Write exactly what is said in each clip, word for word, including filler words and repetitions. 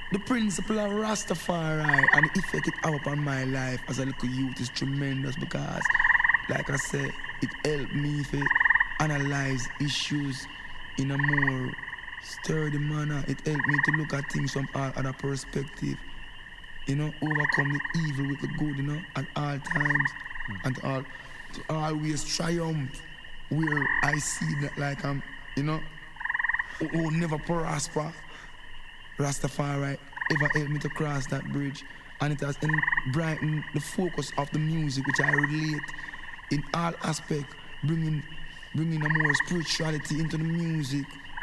The principle of Rastafari and the effect it have upon my life as a little youth is tremendous because, like I said, it helped me to analyze issues in a more sturdy manner. It helped me to look at things from all other perspective. You know, overcome the evil with the good, you know, at all times. Mm. And to, all, to always triumph where I see that like I'm, you know, who, who never prosper. Rastafari ever helped me to cross that bridge. And it has brightened the focus of the music which I relate in all aspects, bringing, bringing a more spirituality into the music.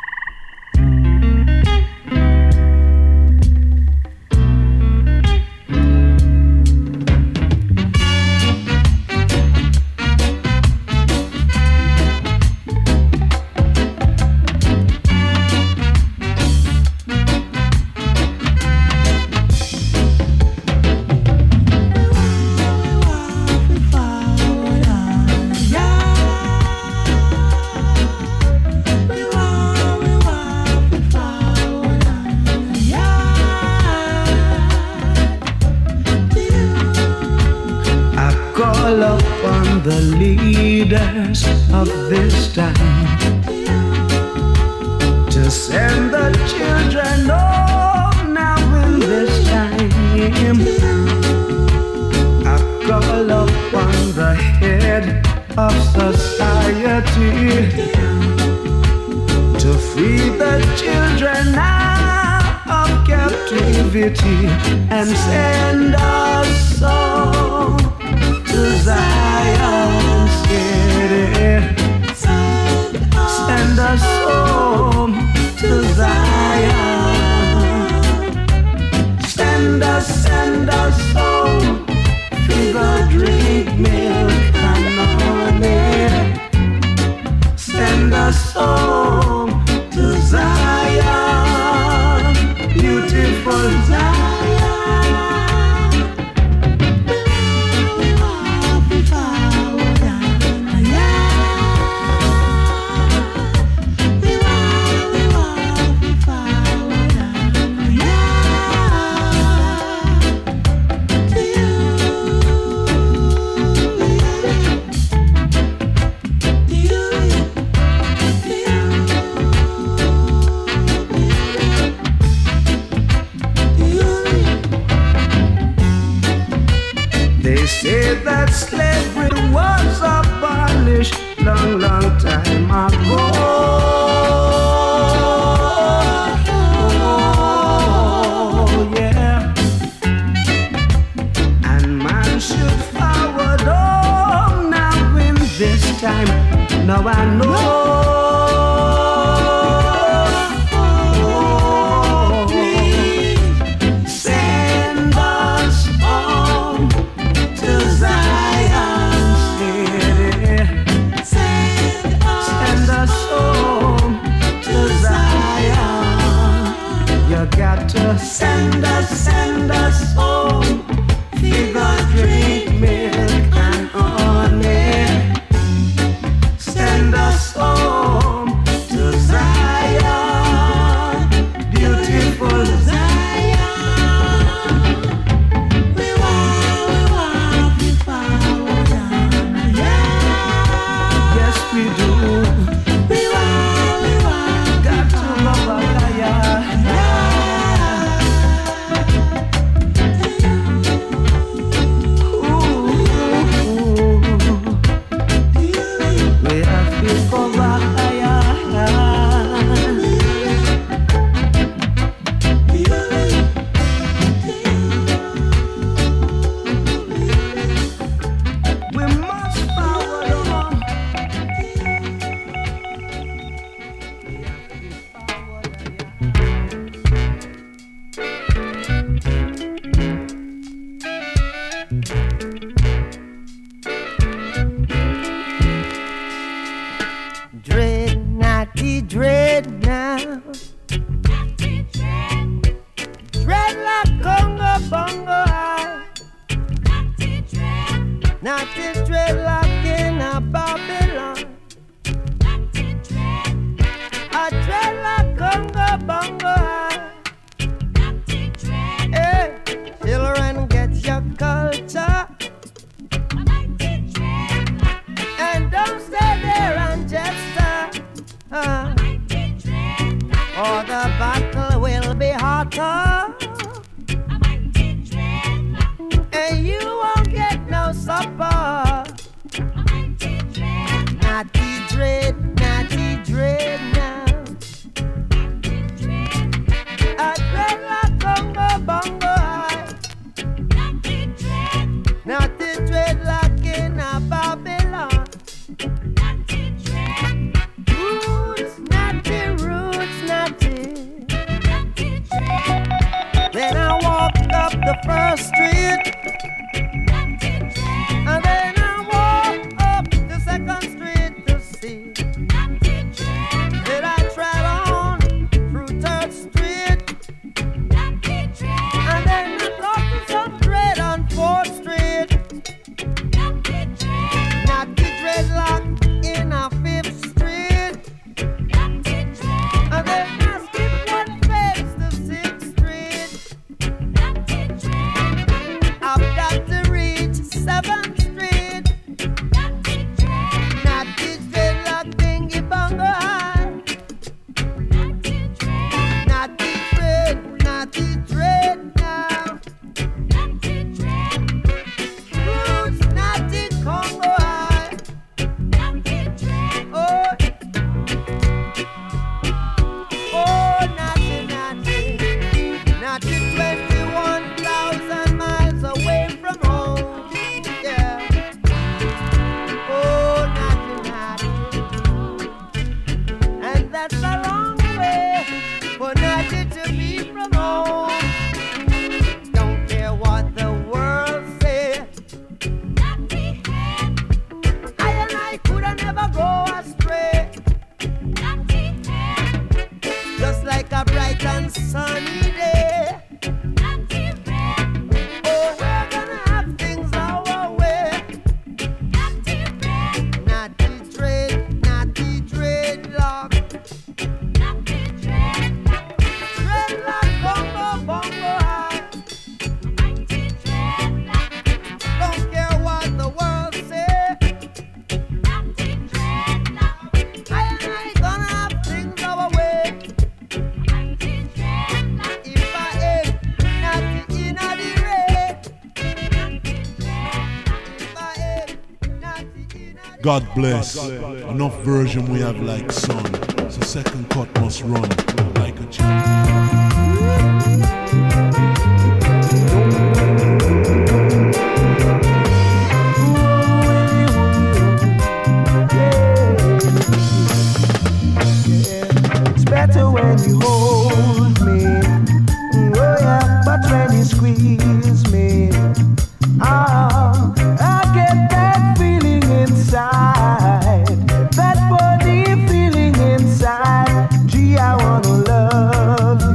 Of this time to send the children home now in this time. I call upon the head of society to free the children out of captivity and send us all to Zion City. Send us home to Zion. Send us, send us home. Fever, drink milk and honey. Send us home to Zion. Beautiful Zion. Say that slavery was abolished long, long time ago. Oh, yeah. And man should forward home now in this time. Now I know. Send us, send us home. Fever, drink milk and honey. Send us home to Zion, beautiful Zion. We want, we want, we found, yeah. Yes, we do. We want, we want, got to love our yeah. talk. And you won't get no support. Natty dread, natty dread now. A dreadlock bongo bongo high. Natty dreadlock in a Babylon. Roots, natty, roots, natty. Then I walked up the first street. And then I walked up the second street to see. Then I tread on through third street. And then I got to some dread on fourth street. Natty dreadlock in a fifth street. And then I skipped one fence to sixth street. I've got to reach seventh street. Natty dreadlock dingy bongo high. Natty dread, natty dread now. Roots natty Congo high. Oh, oh, natty, natty, natty twenty-one thousand miles away from home. Yeah. Oh, natty, natty. And that's a long way for natty to be from home. Don't care what the world says. I and I coulda never go astray. Just like a bright and sunny day. Oh, we're gonna have things our way. Natty dread, natty dreadlock. Dreadlock bongo bongo high. Don't care what the world say. I and I gonna have things our way. If I ain't natty inna the rain. If I ain't natty inna the God bless. Enough version we have like son. So second cut must run like a champ. It's better when you hold me, oh yeah, but when you squeeze me, ah, I get that feeling inside, that funny feeling inside. Gee, I wanna love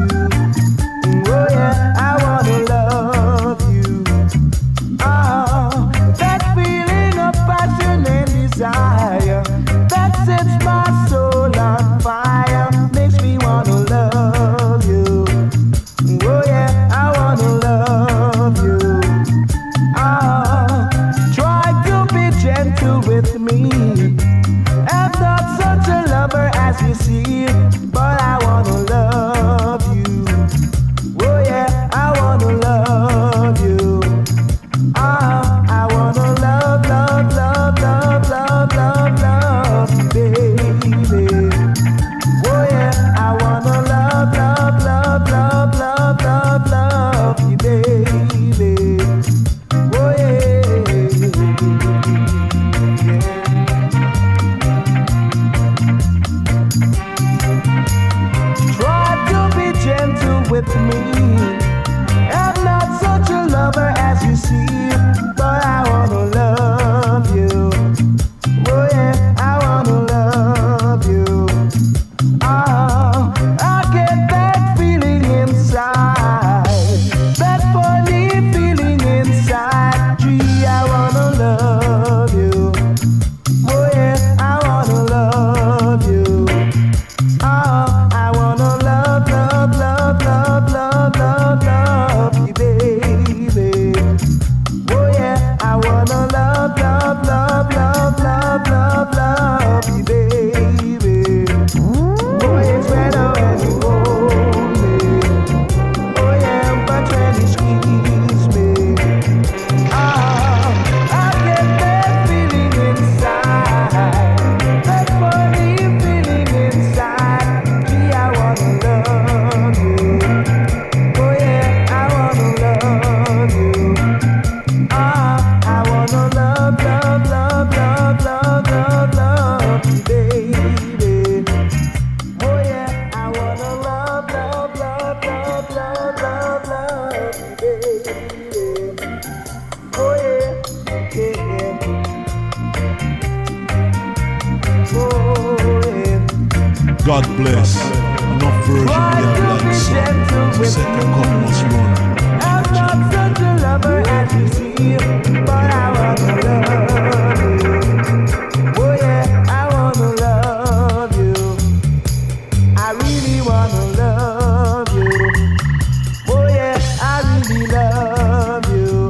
God bless. Enough version we have like son. The second cup must run. I'm not such a lover as you see, but I wanna love you. Oh yeah, I wanna love you. I really wanna love you. Oh yeah, I really love you.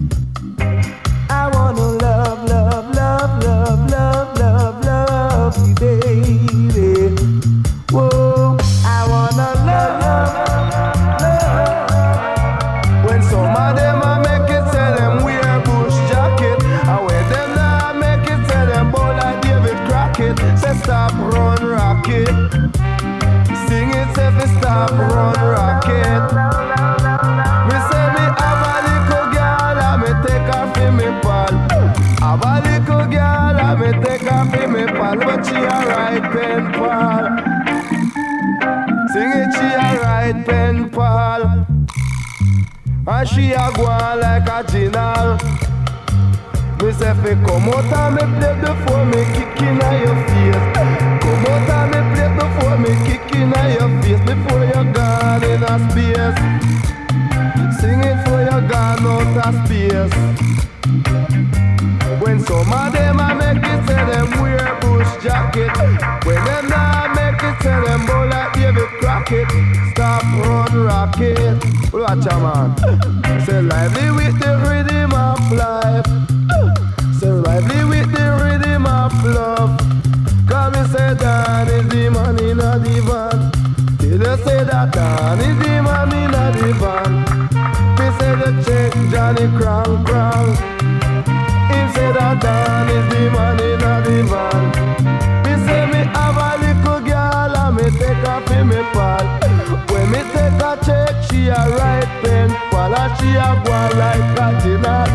I wanna love, love, love, love, love, love, love you, baby. Whoa, I wanna love, love, love. When some of them a make it, say them wear bush jacket. And when them not make it, say them bow like David Crockett. Say stop, run, rocket. Sing it, say fi stop, run, rocket. Me say me have a little girl, and me take her fi me pal. Have a little girl, and me take her fi me pal, but she a right pen pal. Sing it, she a right pen pal. And she a go on like a general. Me say fi come out and me play before me kick inna your face. Come out and me play before me kick inna your face. Before you gone in a space. Sing it for you gone out of space. When some of them a make it, say them wear bush jacket. When them not make it, say them bow like David Crockett. Stop, run, rocket. Watch a man. Say lively with the rhythm of life. Say lively with the rhythm of love. Come me say Dan is the man in a divan. Till you say that Dan is the man in a divan. Me say the check Johnny Crown Crown. Him say that Dan is the man in a divan. Me say me have a little girl and me take her fi me pal. When me take a check, she a right pen pal, and she a go like a dinner.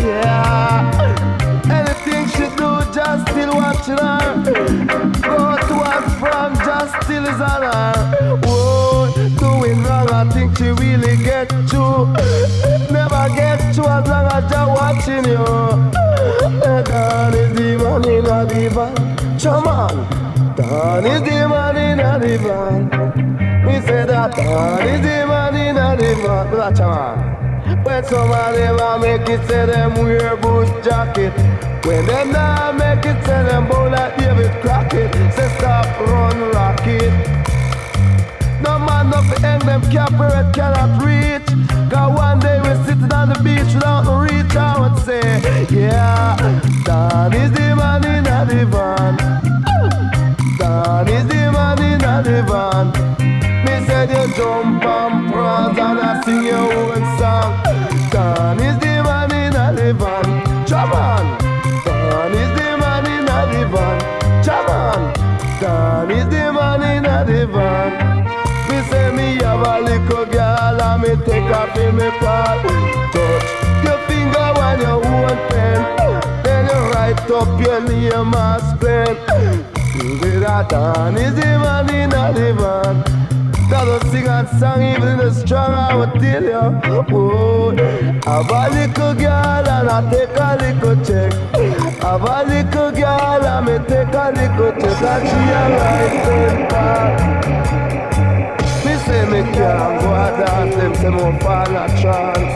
Yeah, anything she do, just still watching her. Go to and from, just still is on her. Whoa, doing wrong, I think she really get through. Never get through as long as you're watching you. Dan is the man in a divan. Come on, Dan is the man in a divan. We say that Dan is the man in a divan. Watch out. When some of them a make it, say them wear bush jacket. When them not make it, say them bow like David Crockett. Say stop, run, rocket. No man no fi hang them copyright cannot reach. Cause one day we sitting on the beach without no reach. I would say, yeah, Dan is the man in a divan. Dan is the man in a divan. Me said you jump and prance and I sing your own song. Dan is the man in a divan. Come on. Dan is the man in a divan. Come on. Dan is the man in a divan. Me say me have a little girl and me take her fi me pal. Touch your finger on your own pen. Then you write up your name and spell. With a Dan is the man in a divan. Gotta sing a song even in the strong, I would tell you. Oh, have a little girl and I take a little check. Have a little girl and me take a little check. And she a right pen pal. Me say me can't go a dance, them say more fall a trance.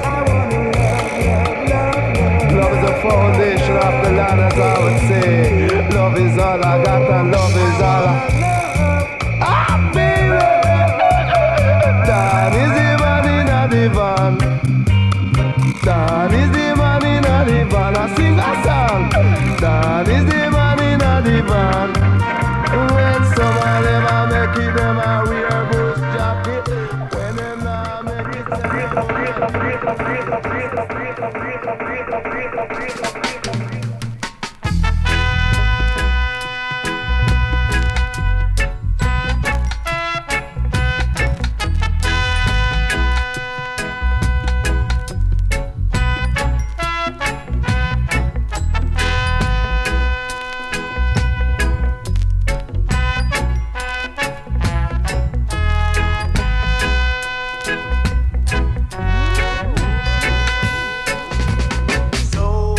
Love is the foundation of the land, as I would say. Love is all I got and love is all I... Ah, baby! Dan is the man in a divan. Dan is the man in a divan. I sing a song. Dan is the man in a divan. When some of them a make it, them a wear bush jacket. When them not make it, them a so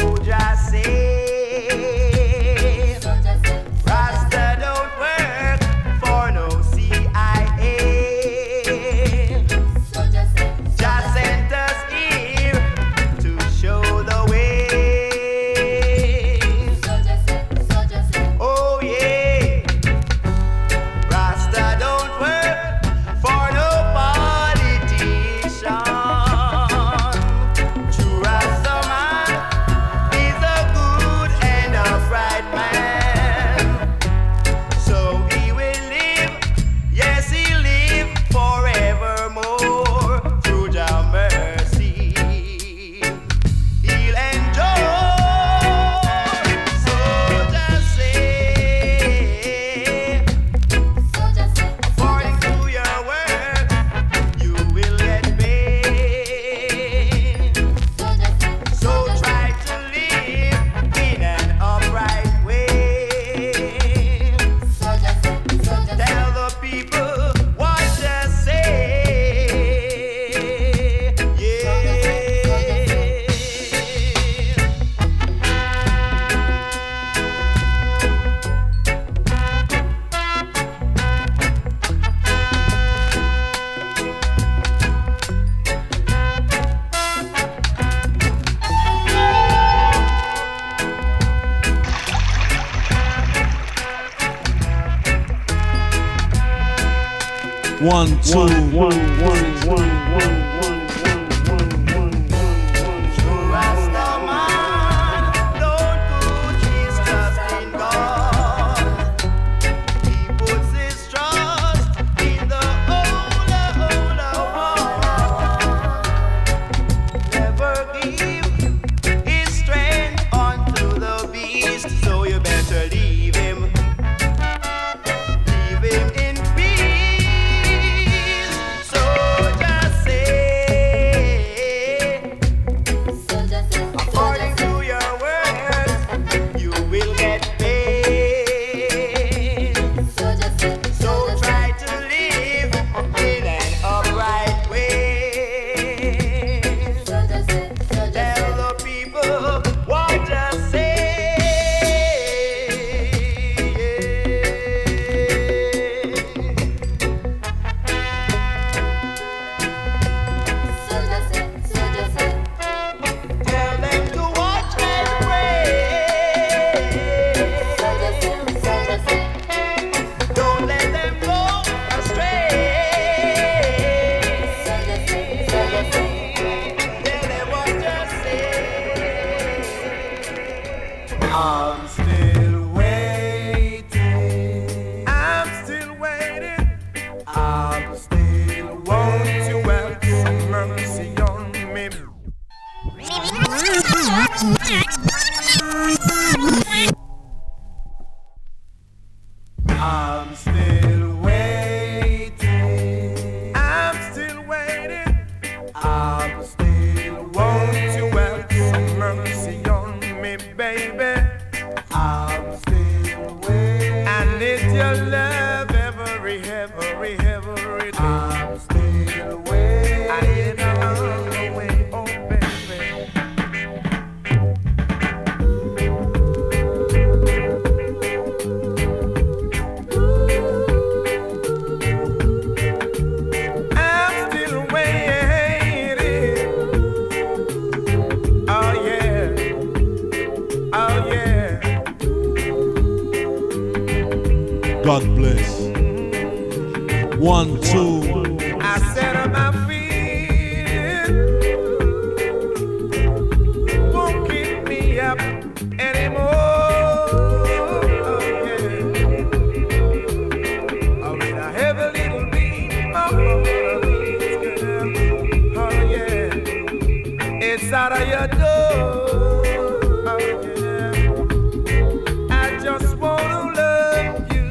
One, two, one, one, one, one, one. God bless. One, two. I said on my feet won't keep me up anymore. Oh, yeah. Oh, with a heavy little beam of peace, girl. Oh, yeah. It's out of your door. Oh, yeah. I just wanna love you.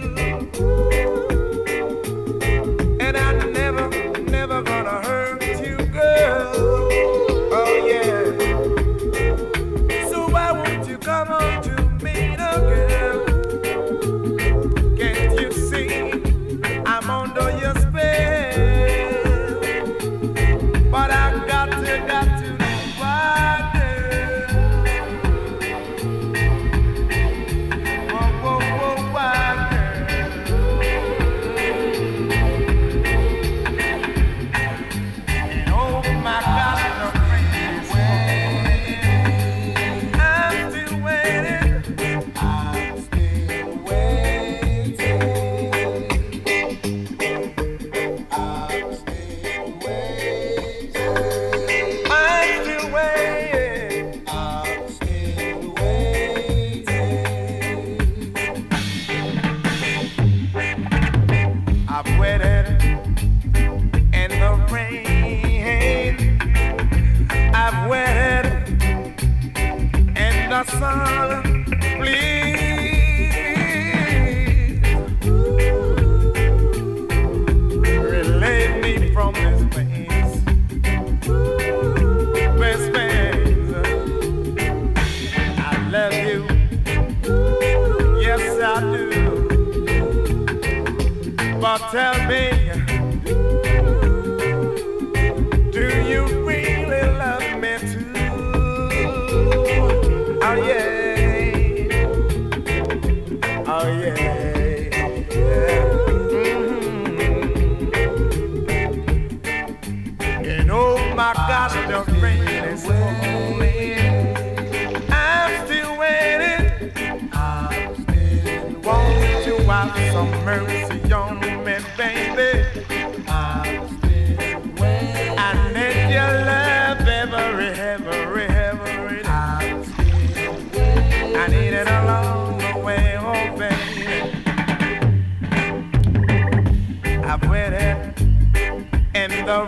And I'm never, never gonna hurt you, girl. Oh yeah. So why won't you come on to me, no girl? Can't you see I'm under your spell? But I got to, got to know why, girl. Whoa, whoa, whoa, why, girl? Son, please relieve me from this place, this place. I love you, yes I do. But tell me, do you really love me too? Oh yeah, oh yeah, yeah. Mm-hmm. You know my gosh, the rain is falling. I'm still waiting. I'm still waiting. Won't you have some mercy on me, baby?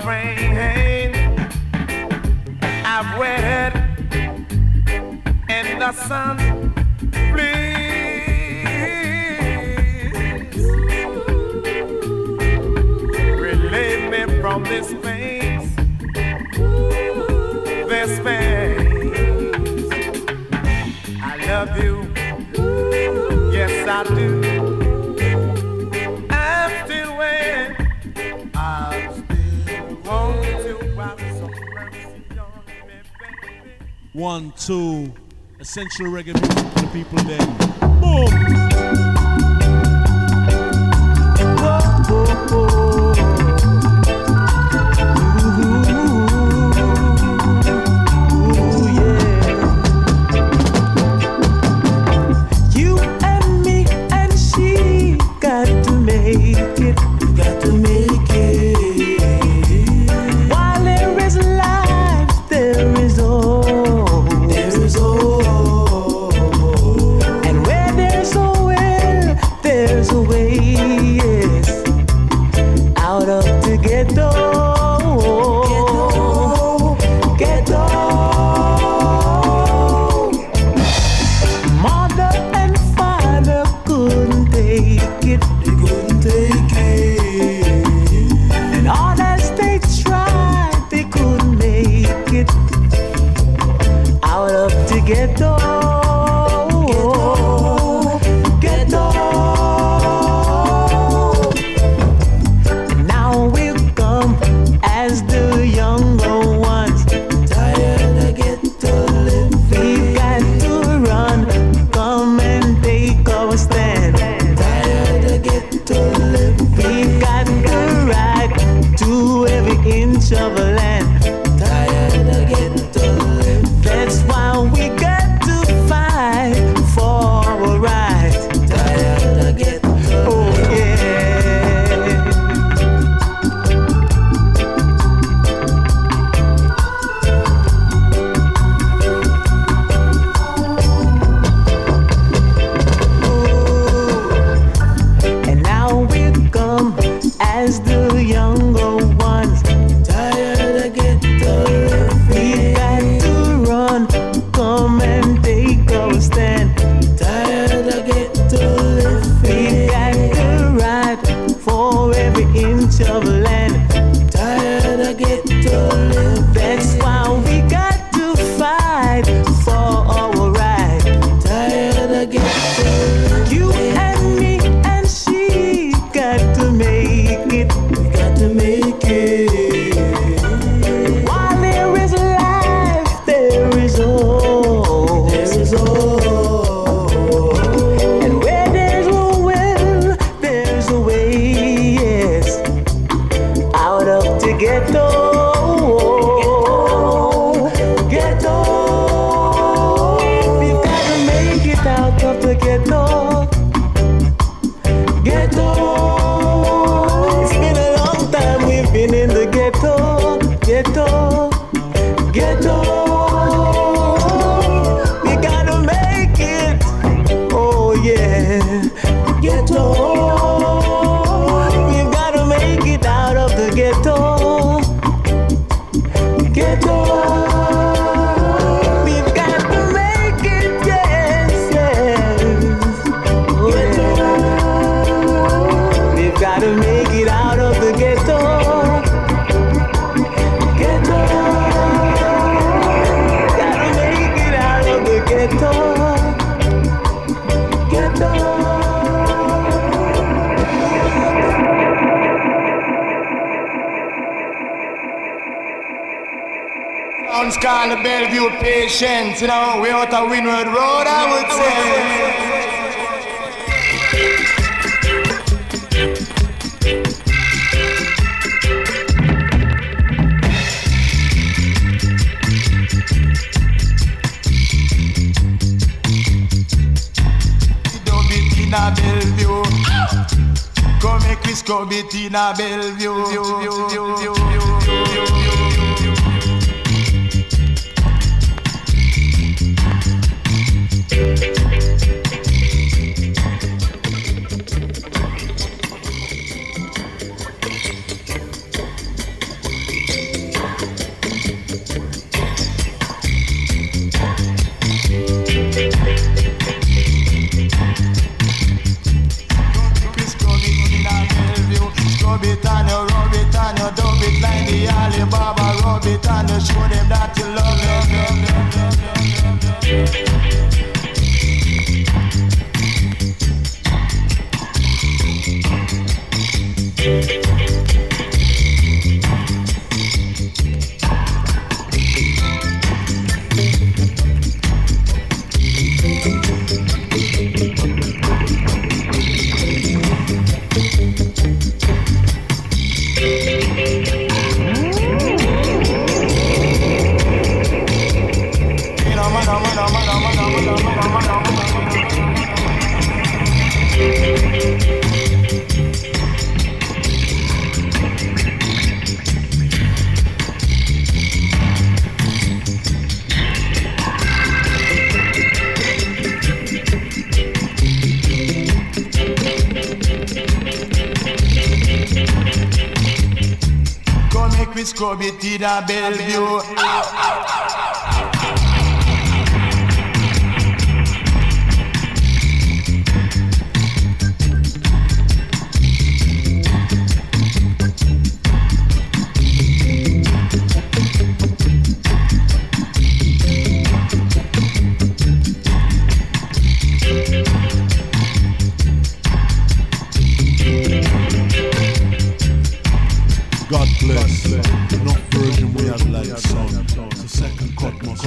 refrain. I've waited in the sun. Please relieve me from this pain, this pain. I love you, yes I do. I'm still waiting. I'm still wanting to have some mercy on me, baby. One, two, essential reggae music for the people then. Boom! Oh, oh, oh. Call the Bellevue patience, you know, we out of Windward Road, I would say. Don't be Tina Bellevue. Come make this go be Tina Bellevue. Scrub it in a Bellevue. God bless. Enough version we have like son. The second cut must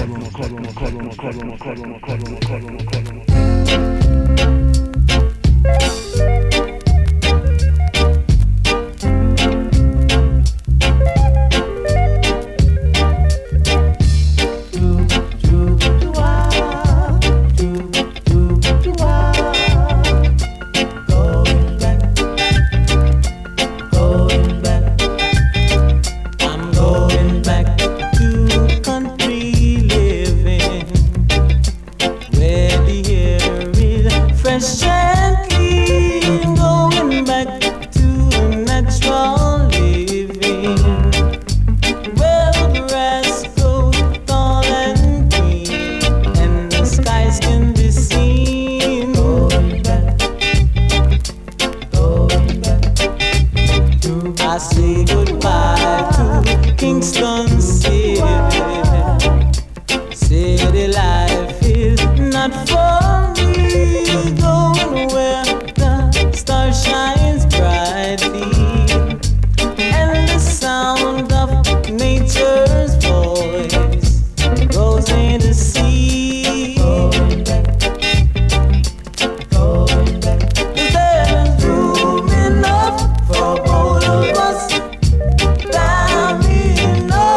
Down enough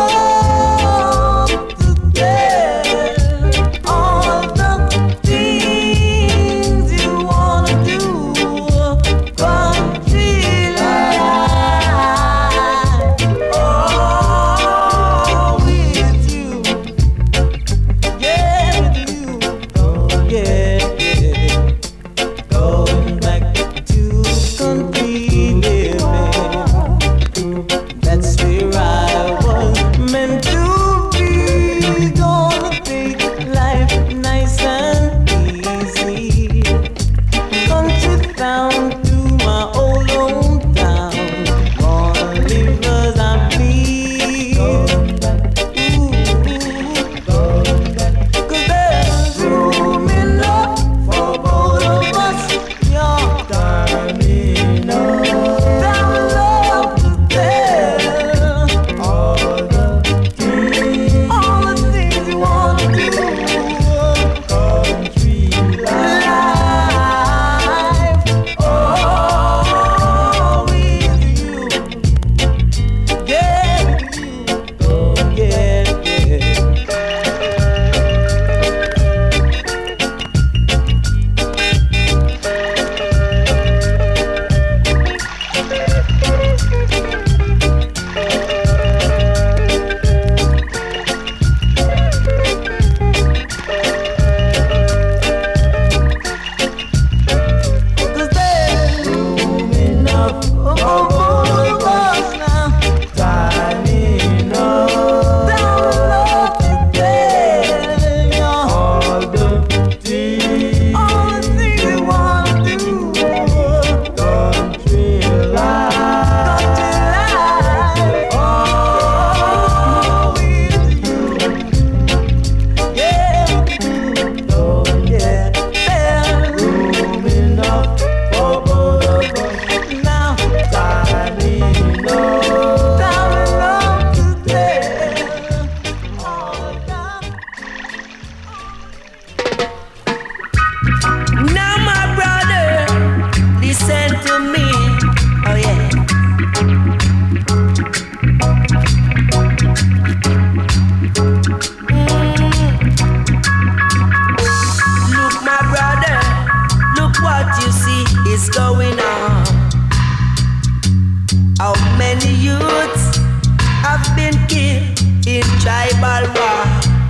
tribal war.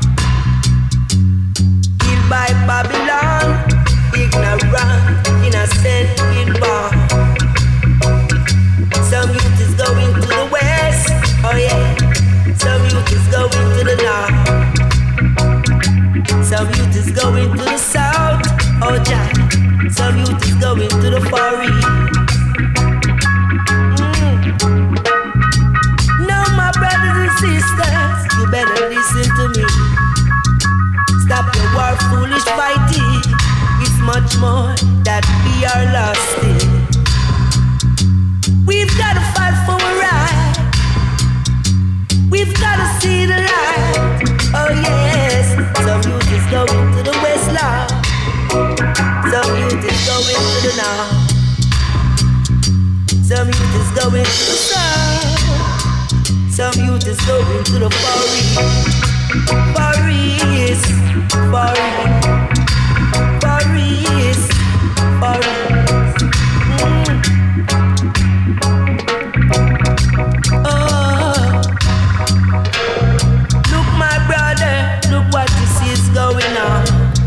Killed by Babylon, ignorant, innocent, in born. Some youth is going to the west, oh yeah. Some youth is going to the north. Some youth is going to the south, oh Jah. Some youth is going to the far east. Mm. Now my brothers and sisters, you better listen to me. Stop your war, foolish fighting. It's much more that we are lost in. We've got to fight for a right. We've got to see the light. Oh yes. Some youth is going to the west now. Some youth is going to the north. Some youth is going to the south. Some youth is going to the far east. Far east, far east, far east, far east. Mm. Oh, look, my brother, look what you see is going on.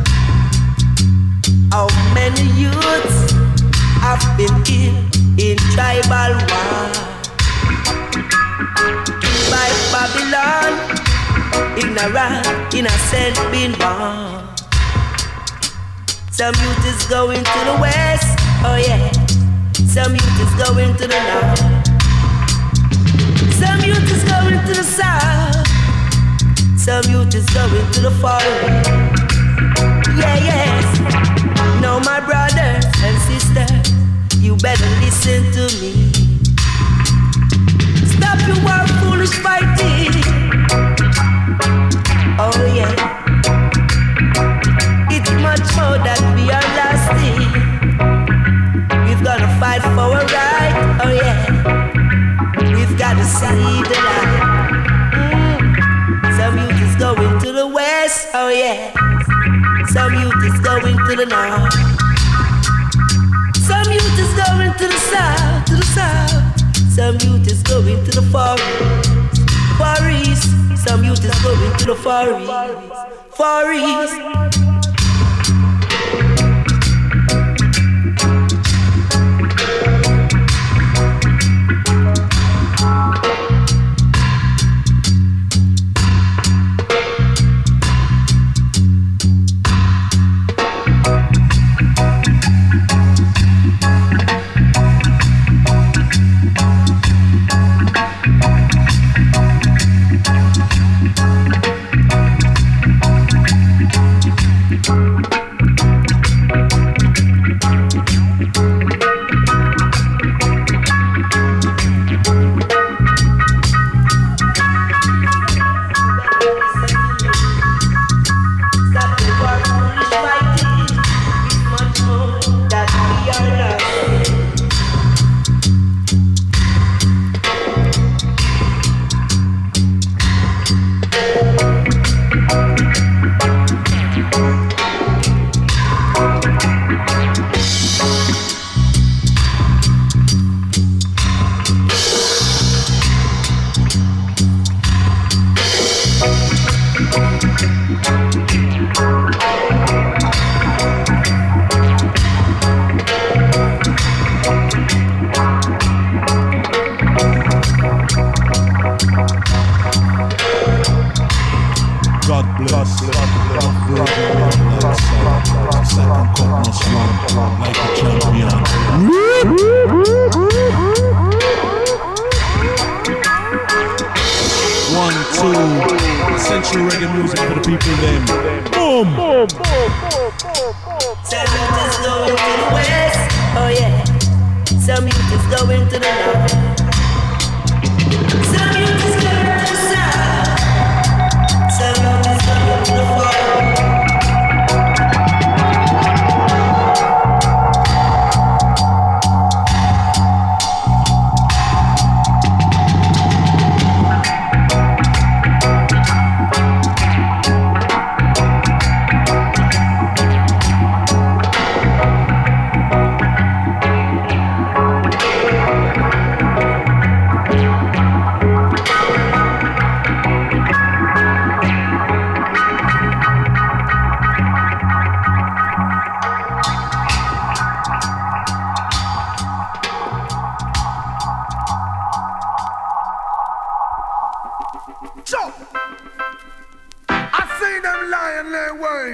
How many youths have been killed in tribal war? By Babylon, ignorant, innocent, been born. Some youth is going to the west, oh yeah. Some youth is going to the north. Some youth is going to the south. Some youth is going to the far east. Yeah, yes. Now my brothers and sisters, you better listen to me. Stop your war, foolish fighting. Oh yeah. It's much more that we are lasting. We've got to fight for a right. Oh yeah. We've got to see the light. Mm. Some youth is going to the west. Oh yeah. Some youth is going to the north. Some youth is going to the south, to the south. Some youth is going to the far east, far east. Some youth is going to the far east, far east.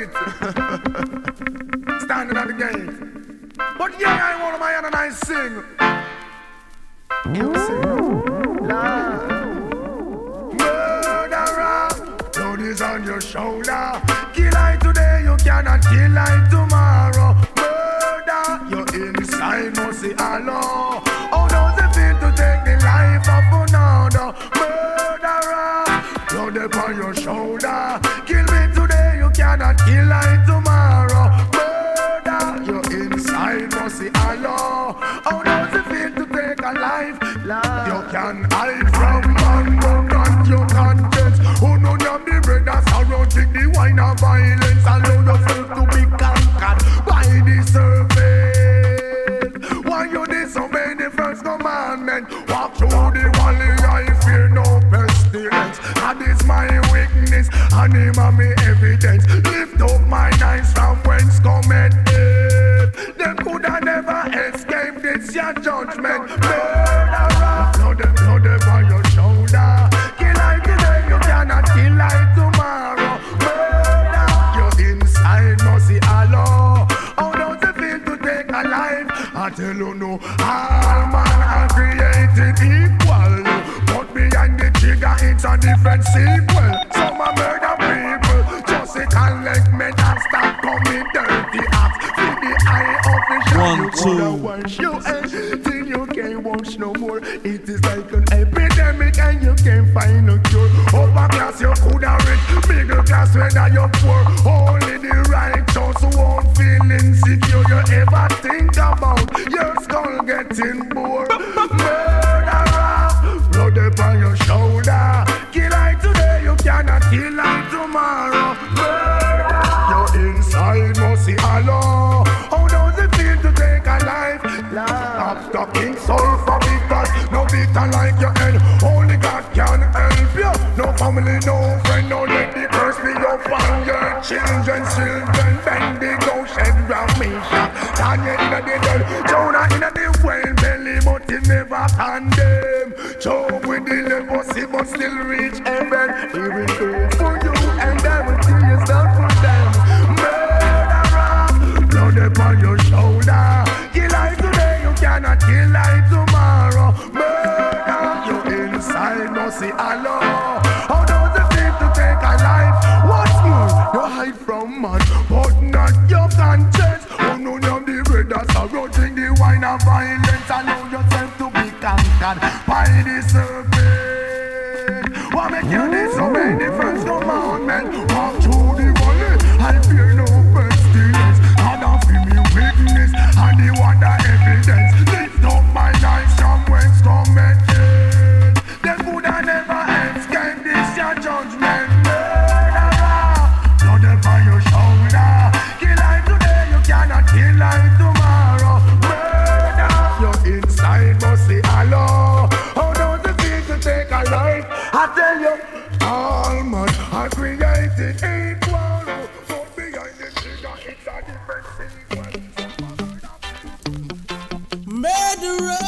it. Standing at the gate. But yeah, I want my hand and I sing. You sing. Murderer, blood is on your shoulder. Kill I today, you cannot kill I tomorrow. Murder, you're inside, must see Allah. How does it feel to take the life of another? Murderer, blood upon your shoulder. Kill me today, you cannot kill I tomorrow. Murder, you're inside, must see Allah. How does it feel to take a life? Love. You can hide from man, but not your conscience. Who know you be brothers surrounding the wine of violence. Allow yourself to be conquered by the serpent. Why you disobey the first commandment? Walk through the valley, I fear no pestilence. That is my weakness, and him and me evidence. Lift up mine eyes from whence cometh death. Them could have never escaped this your judgment. Murderer, blood, blood upon your shoulder. Kill I today, you cannot kill I tomorrow. Murder, you're inside, must see Allah. How does it feel to take a life? I tell you no, all man are created equal. But behind the trigger, it's a different sequel. Some are murder people, just a collect men and stop coming dirty acts. Feel the eye official. One, two. You wash your hands till you can't wash no more. It is like an epidemic and you can't find a cure. Upper class you could have rich, middle class whether you're poor. Only the righteous who won't feel insecure. You ever think about your skull getting bored? Murderer, blood upon your shoulder. Kill I today, you cannot kill I tomorrow. Murder, your inside must see Allah. How does it feel to take a life? After King Soul for because no bitter like your head. Only God can help you. No family, no friend, no let the curse be upon your children. Children bend the go shed round me shot. Tanya in the dirt, Jonah in the well belly, but he never condemn. Job with the leprosy, but still reach heaven. He will do for you, and I will see you stand for them. Murderer, blood upon your shoulder. Kill I today, you cannot kill I tomorrow. Murder, you inside must see Allah. How does it feel to take a life? What's more, you hide from man, but not your conscience. Oh no, you're the brothers surrounding the wine of violence. Allow yourself to be conquered by the serpent. What make you disobey the first commandment? Walk through the valley, I fear no pestilence. God of me witness, and the wonder evidence. Lift up my eyes from whence cometh death. Them would have never escaped this your judgment. Murderer, blood upon your shoulder. Kill I today, you cannot kill I tomorrow. Murder, your inside must see Allah. How does it feel to take a life? I tell you, all man are created equal. But behind the trigger, it's a different sequence. Murderer,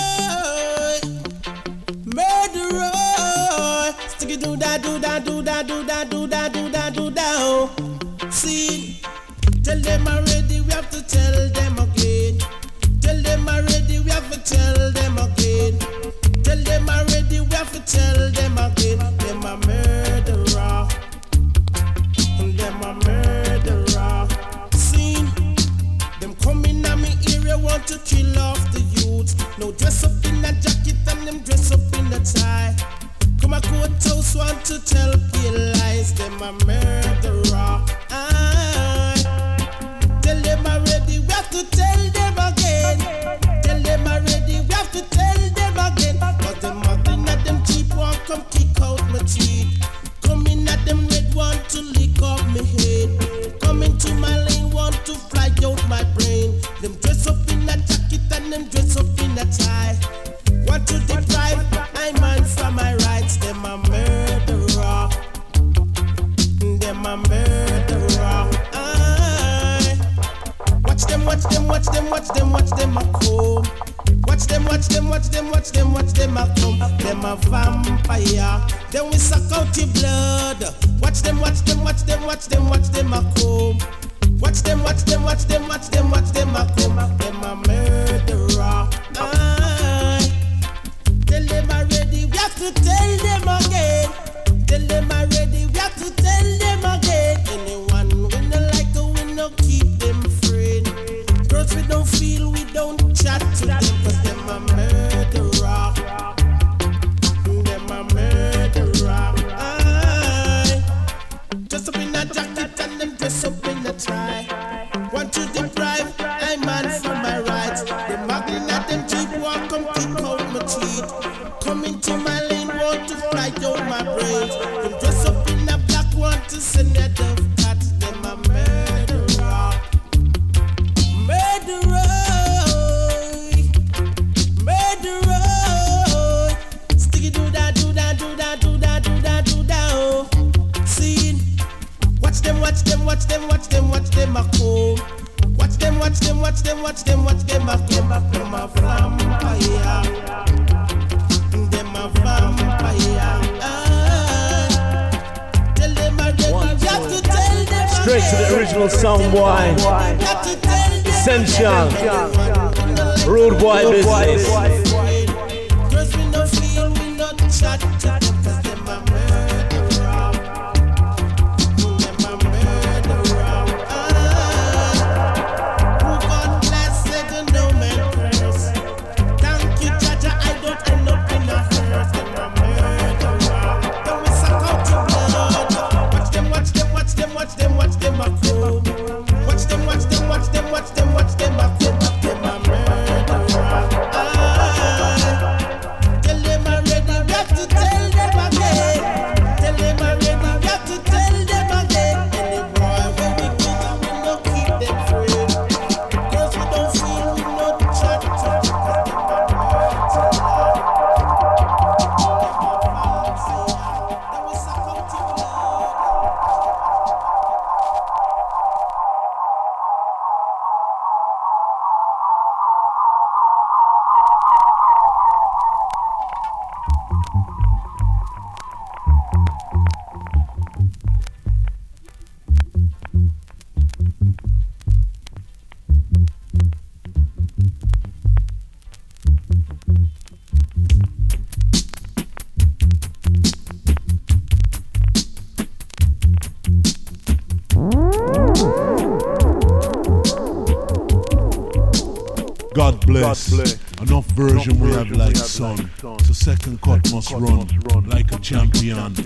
murderer, sticky do that, do that, do that, do that, do that, do that, do that. See, tell them already, we have to tell them again. Tell them already, we have to tell them again. Tell them already, we have to tell them again. Them a murderer, them a murderer. See, them coming at me area want to kill off the youths. No dress up in a jacket and them dress up in a tie. Come a courthouse want to tell pale lies. Them a murderer. Aye. Tell them already, we have to tell them again. Tell them already, we have to tell them again. Cause them nothing at them cheap want come kick out my teeth. Coming at them red want to lick off my head. Coming to my lane want to fly out my brain. Them dress up in a jacket and them dress up in a tie. Want to deprive I man from my rights. Them a murderer. Them a murderer. Aye. Watch them, watch them, watch them, watch them, watch them a comb. Watch them, watch them, watch them, watch them, watch them a come. Them a vampire. Then we suck out your blood. Watch them, watch them, watch them, watch them, watch them a come. Watch them, watch them, watch them, watch them, watch them a come. Them a murderer. Aye. Tell them already, we have to tell them again. Tell them already, we have to tell them again. Anyone we no like, we no keep them friend. Girls we don't feel, we don't chat to them, cause them a murderer. Them a murderer. Aye. Dress up in a jacket and them dress up in a tie. Want to deprive I man from my rights. The magnet at them cheap walk, come kick out my teeth. Come into my lane, want to fly out my brains. Them dress up in a black, want to send a dove cat. Them a murderer. Murderer. Murderer. Sticky do that, do that, do that, do that, do that, do that. Oh. See, watch them, watch them, watch them, watch them, watch them a come. Watch them, watch them, watch them, watch them, watch them a come. Them a vampire. Them a vampire. Ah. Tell them a you have to tell them. Straight to the original sound boy. Essential. Rude boy business. Cause we no feel, we no chat, chat, cause them a murderer. Them a murderer. Ah. Who God bless, let you know man curse. Thank you, Jaja, I don't end up in a hearse. Them a murderer. Then we suck out your blood. Watch them, watch them, watch them, watch them, watch them a come. Watch them, watch them, watch them, watch them, watch them a come. Them a murderer. Ah. Tell them already, we have to tell them again. Tell them already, we have to tell them again. Any boy when we kill them, we no keep them free. Cause we don't feel, we no chat to them. Cause them a murderer. Then we suck out your blood. God bless. Enough version we have like son. So second cut must run like a champion.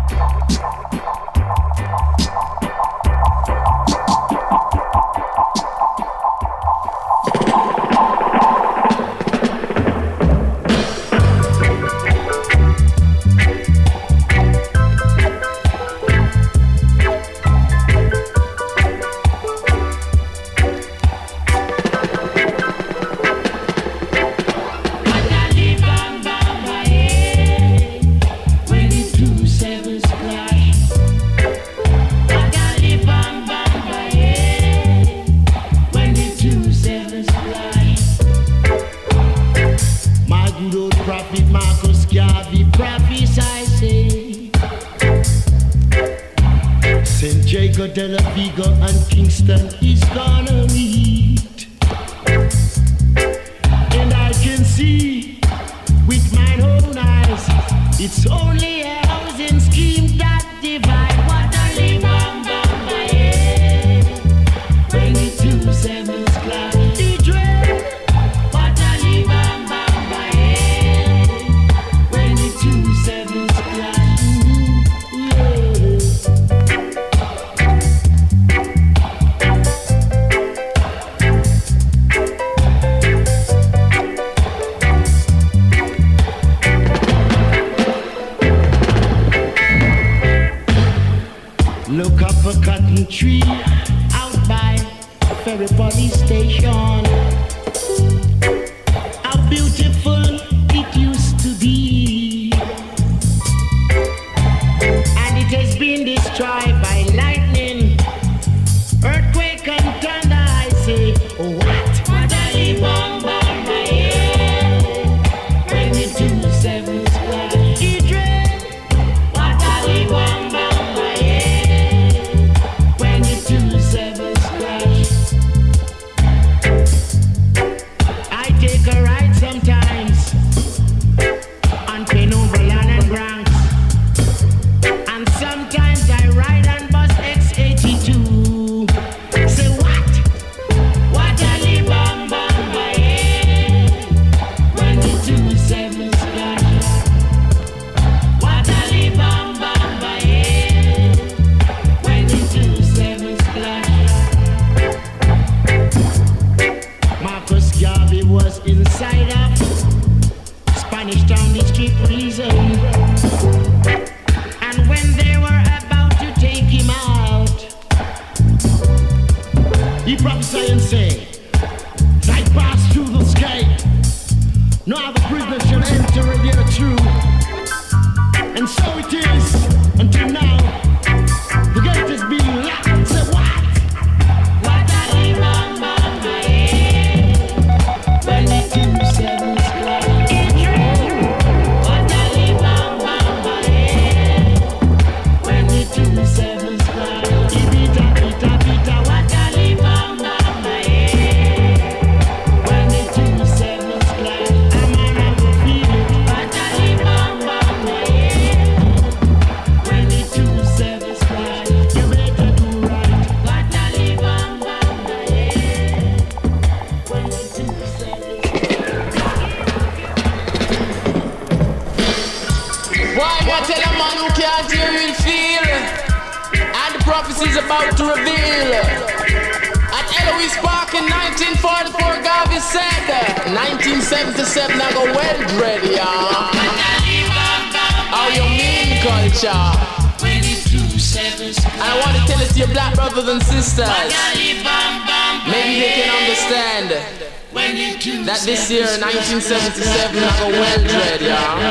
nineteen seventy-seven, I go well dread,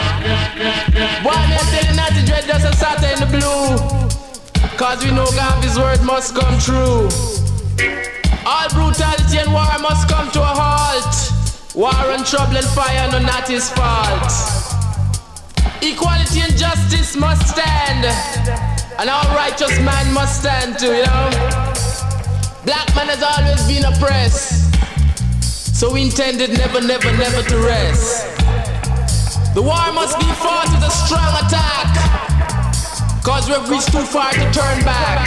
yeah. Boy, me tell you not to dread just a Saturday in the blue, cause we know God's word must come true. All brutality and war must come to a halt. War and trouble and fire, no, not his fault. Equality and justice must stand, and all righteous man must stand too, you know. Black man has always been oppressed, so we intended never, never, never to rest. The war must be fought with a strong attack, cause we've reached too far to turn back.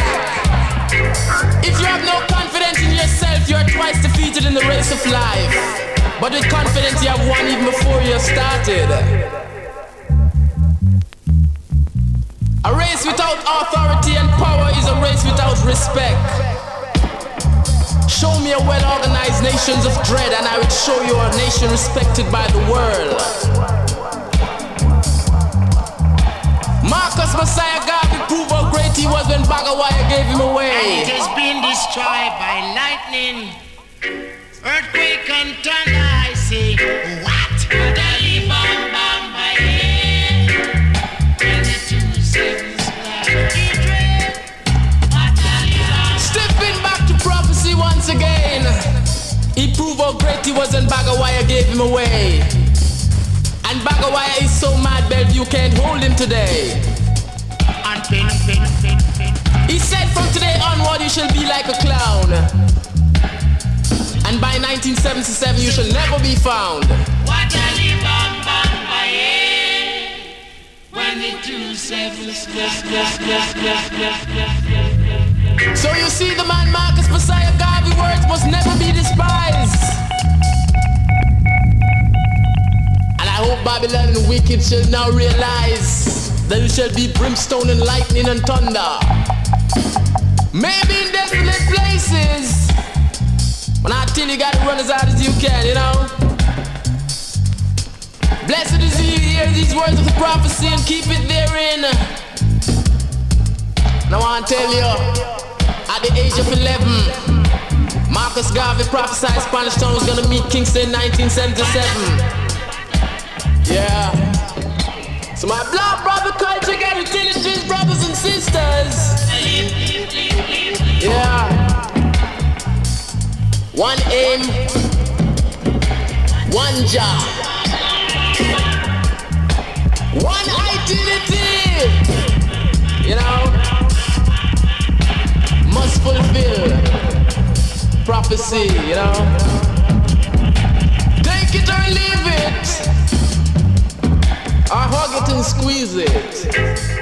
If you have no confidence in yourself, you're twice defeated in the race of life. But with confidence you have won even before you started. A race without authority and power is a race without respect. Show me a well-organized nations of dread and I will show you a nation respected by the world. Marcus Messiah Garvey proved how great he was when Bagawaya gave him away. And it has been destroyed by lightning, earthquake and thunder, I say. What? Stepping back to prophecy once again. He proved how great he was and Bagawaya gave him away. And Bagawaya is so mad Bellevue can't hold him today. He said from today onward you shall be like a clown. And by nineteen seventy-seven you shall never be found. So you see the man Marcus Messiah Garvey words must never be despised. And I hope Babylon and the wicked shall now realize that it shall be brimstone and lightning and thunder. Maybe in desolate places, but I tell you, got to run as hard as you can, you know. Blessed is he who hears these words of the prophecy and keep it therein. Now I want to tell you, at the age of eleven, Marcus Garvey prophesied Spanish Town was gonna meet Kingston in nineteen seventy-seven. Yeah. So my blood brother culture got intelligence, brothers and sisters. Yeah. One aim, one job, one identity. You know, must fulfill prophecy. You know, take it or leave it, or hug it and squeeze it.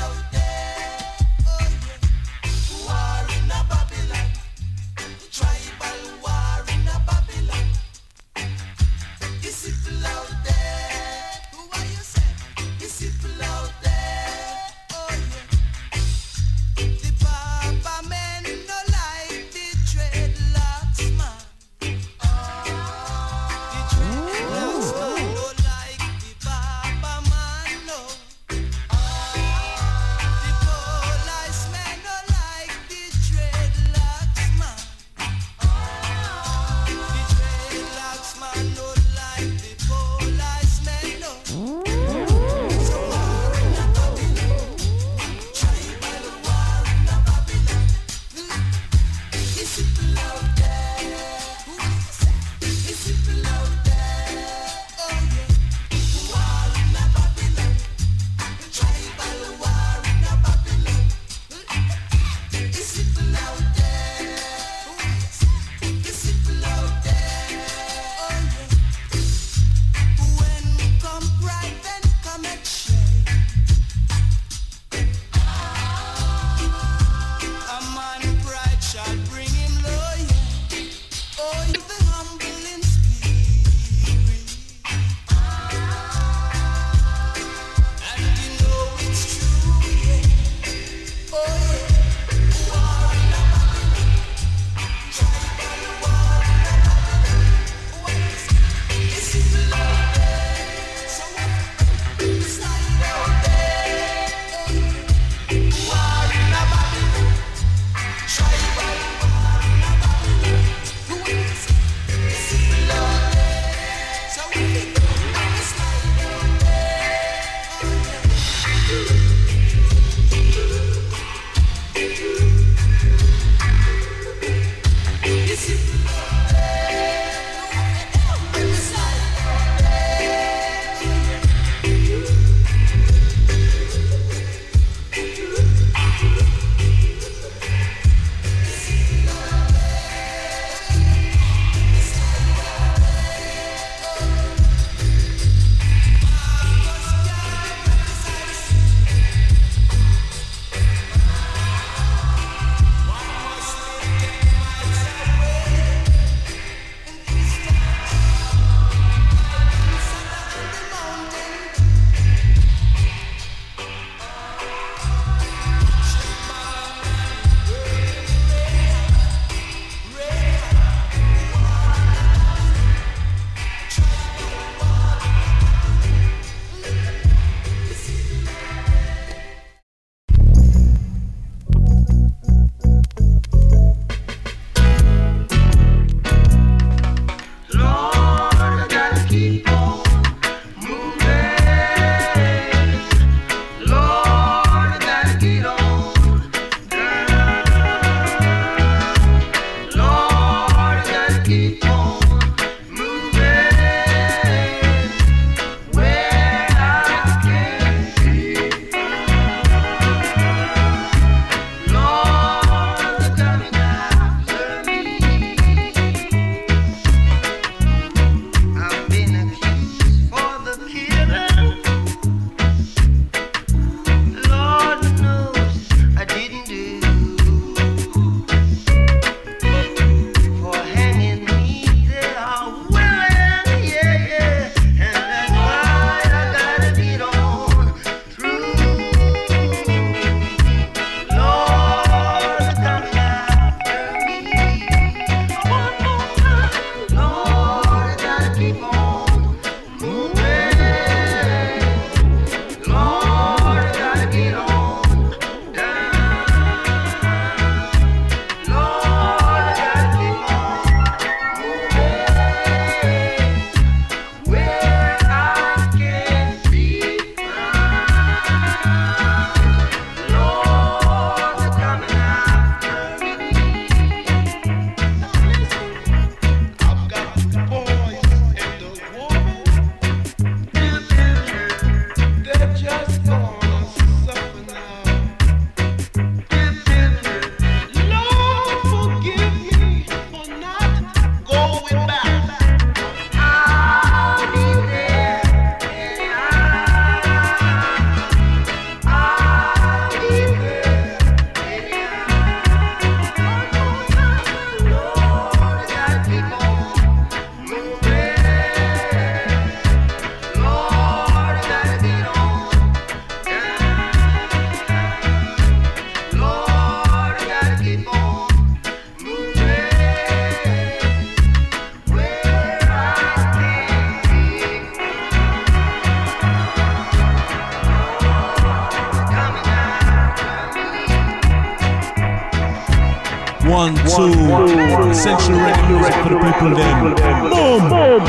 Try One, two, essential reggae music for the people then. Boom!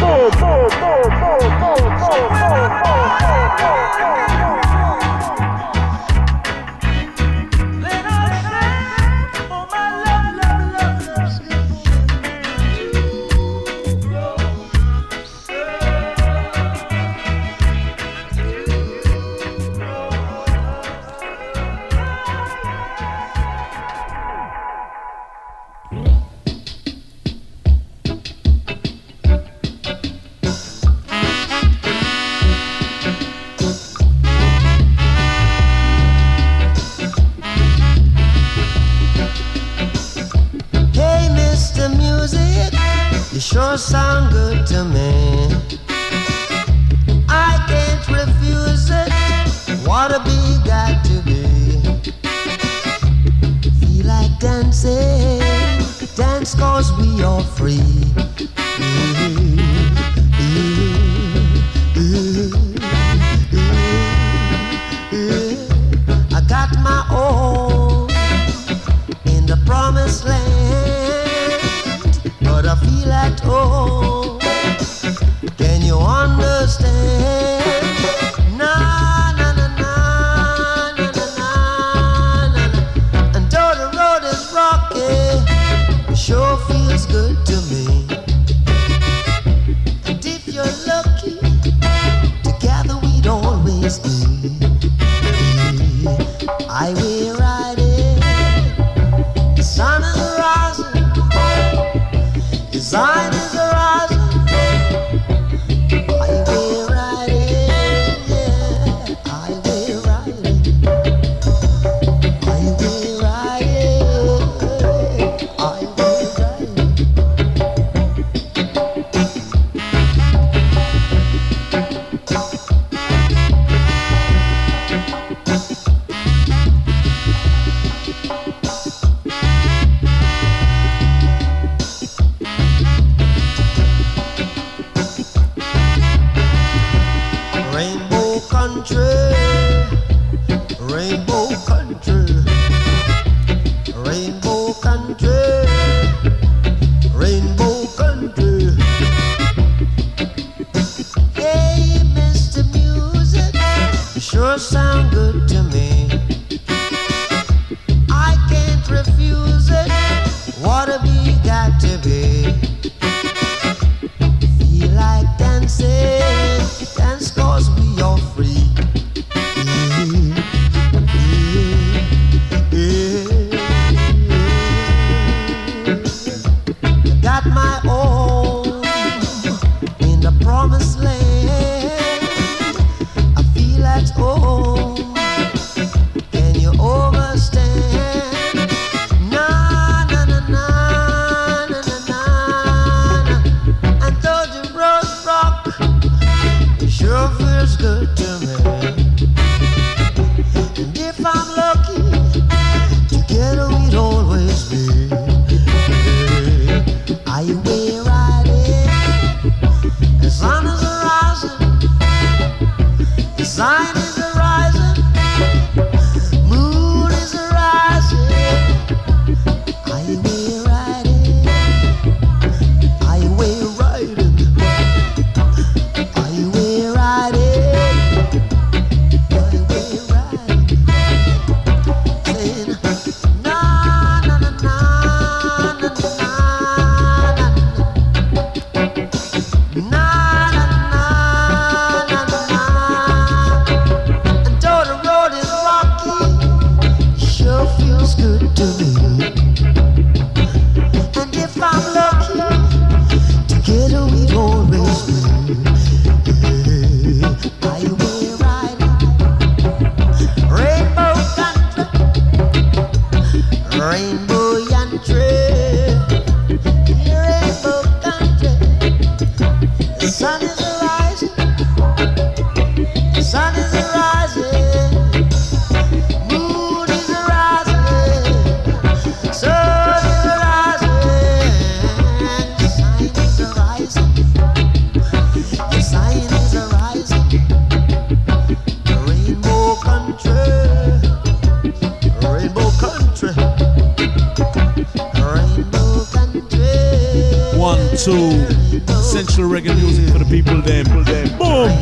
Sure sound good to me. I can't refuse it. What a big got to be. Feel like dancing. Dance cause we are free. I got my own in the promised land. But I feel at home. Can you understand? Na na na na na na na na. And though the road is rocky, it sure feels good to me. And if you're lucky, together we'd always be. I will ride it. The sun is rising. Sign is arising. I will ride it, yeah. I will ride it. I will ride it. I will ride it. to Central Reggae Music for the people them. Boom!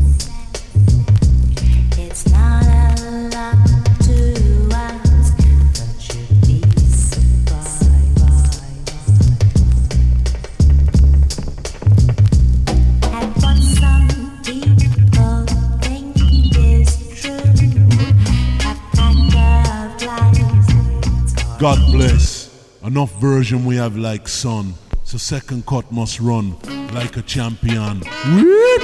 It's not a lot to ask God bless. Enough version we have like sun. So second cut must run like a champion. Whoop!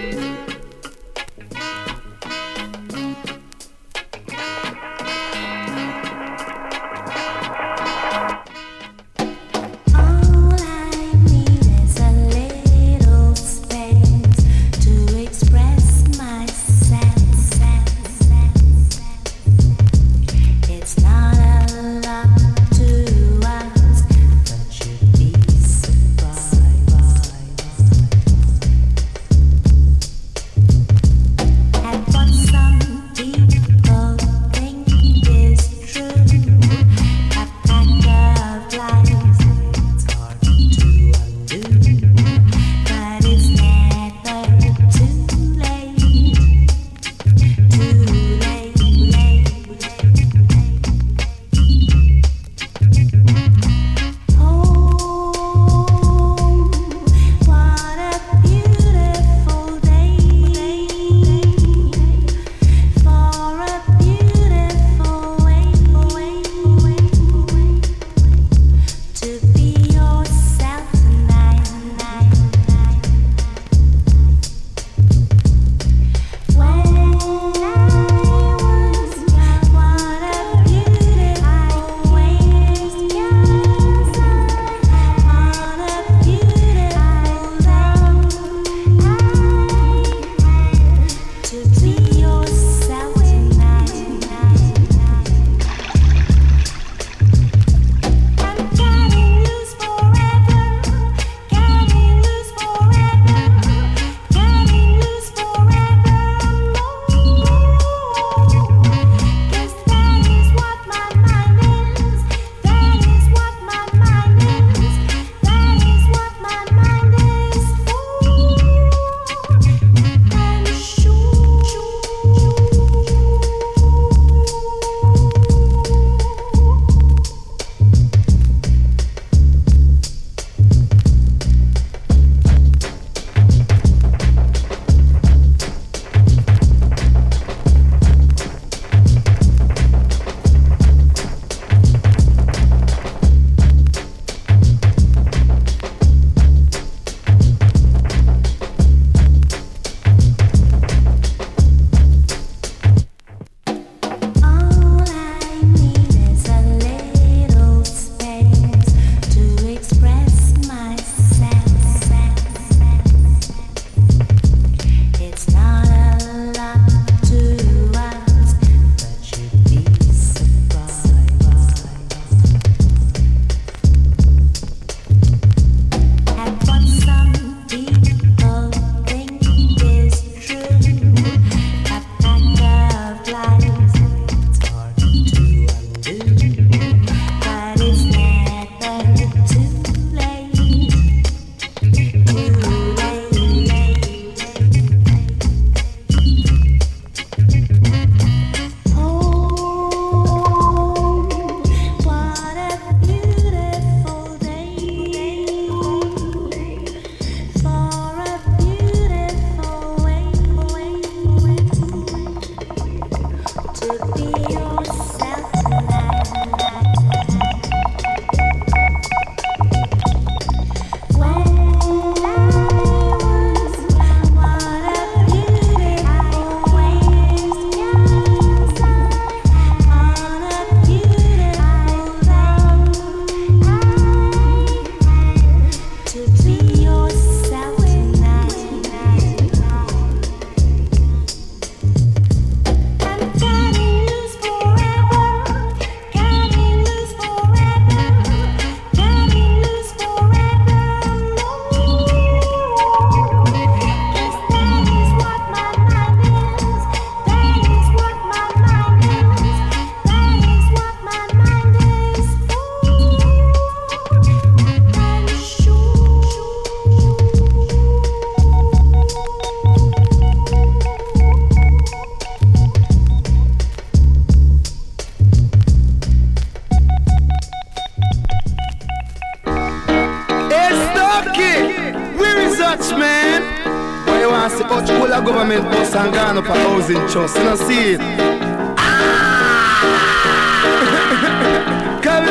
Government bus and gone up a housing trust, you know see it? Ah!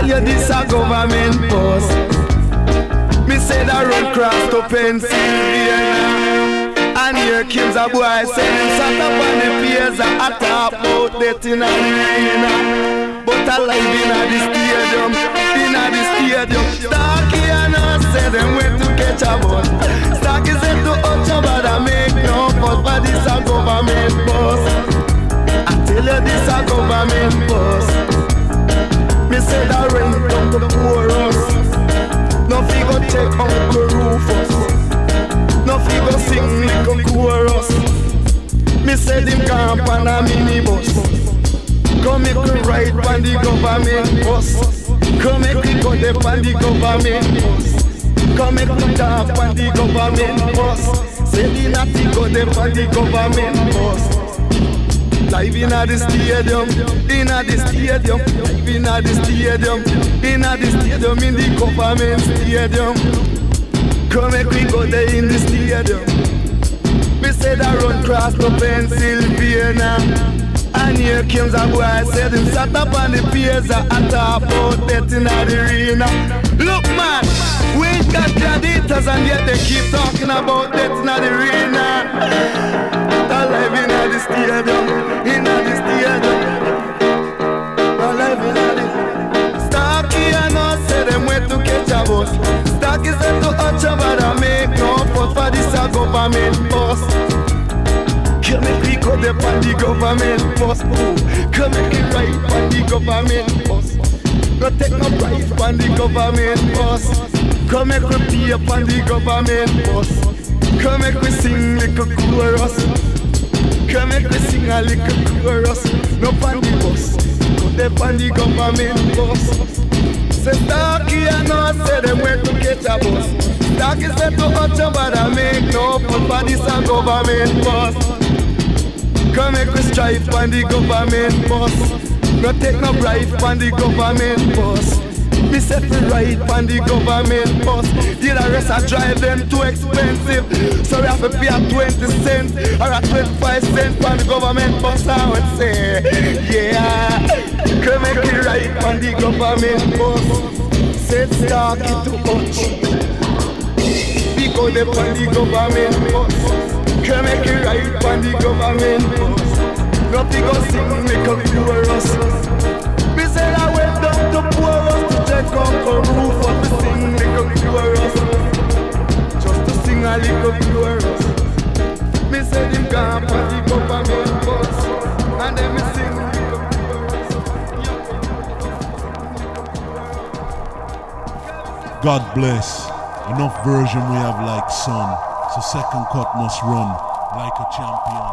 you this a government post. Me say the road cross to Pennsylvania, and here comes a boy saying sat up on the piers a talk about that in a arena. But alive in a the stadium, in a the stadium. Starkey and us say them went to catch a bus. Starkey said to Ocha but I make no fuss, but this a government bus. I tell you this a government bus. Me say that rent come to poor us. No figure check Uncle Rufus. No figure sing little chorus. Me say them camp on a minibus. Come make we ride on the government bus. Come make we go there on the government bus. Come make we talk on the government bus. Say the natty go there on the government bus. Live in a the stadium, in a the stadium, live in a the stadium, in a the stadium, in the government stadium. Come make we go there in the stadium. We say that road cross to Pennsylvania, and here comes a boy said him sat up on the piers a talk about that in the arena. Look man, we ain't got gladiators and yet they keep talking about that in the arena. Alive in the stadium, in the stadium. Alive in the Starkey and us say them went to catch a bus. Starkey said to Ocha but I make no fuss for this a government bus. Come make we go there on the government bus. Come make it right on the government bus. No take no price on the government bus. Come make we pay up on the government bus. Come make we sing little chorus. Come make me sing a little chorus. No on the bus, go there on the government bus. Say Starkey and us say them went to catch a bus. Starkey said to Ocha but I make no fun for this a government bus. Come make me strive on the government bus. No take no bribe on the government bus. Me set me right on the government bus. The rest I drive them too expensive, so we have to pay a twenty cents or a twenty-five cents on the government bus. I would say, yeah, come make it right on the government bus. Set Starkey to Hutch, because they on the government bus. Come make it right on the government bus. Nothing go sing little chorus. Me say I went down to poor us to check out the roof of to sing little chorus. Just to sing a little chorus. Me say them camp on the government bus, and then me sing little chorus. God bless. Enough version we have like sun. So second cut must run like a champion.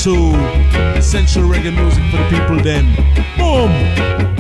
two. Essential reggae music for the people then. Boom!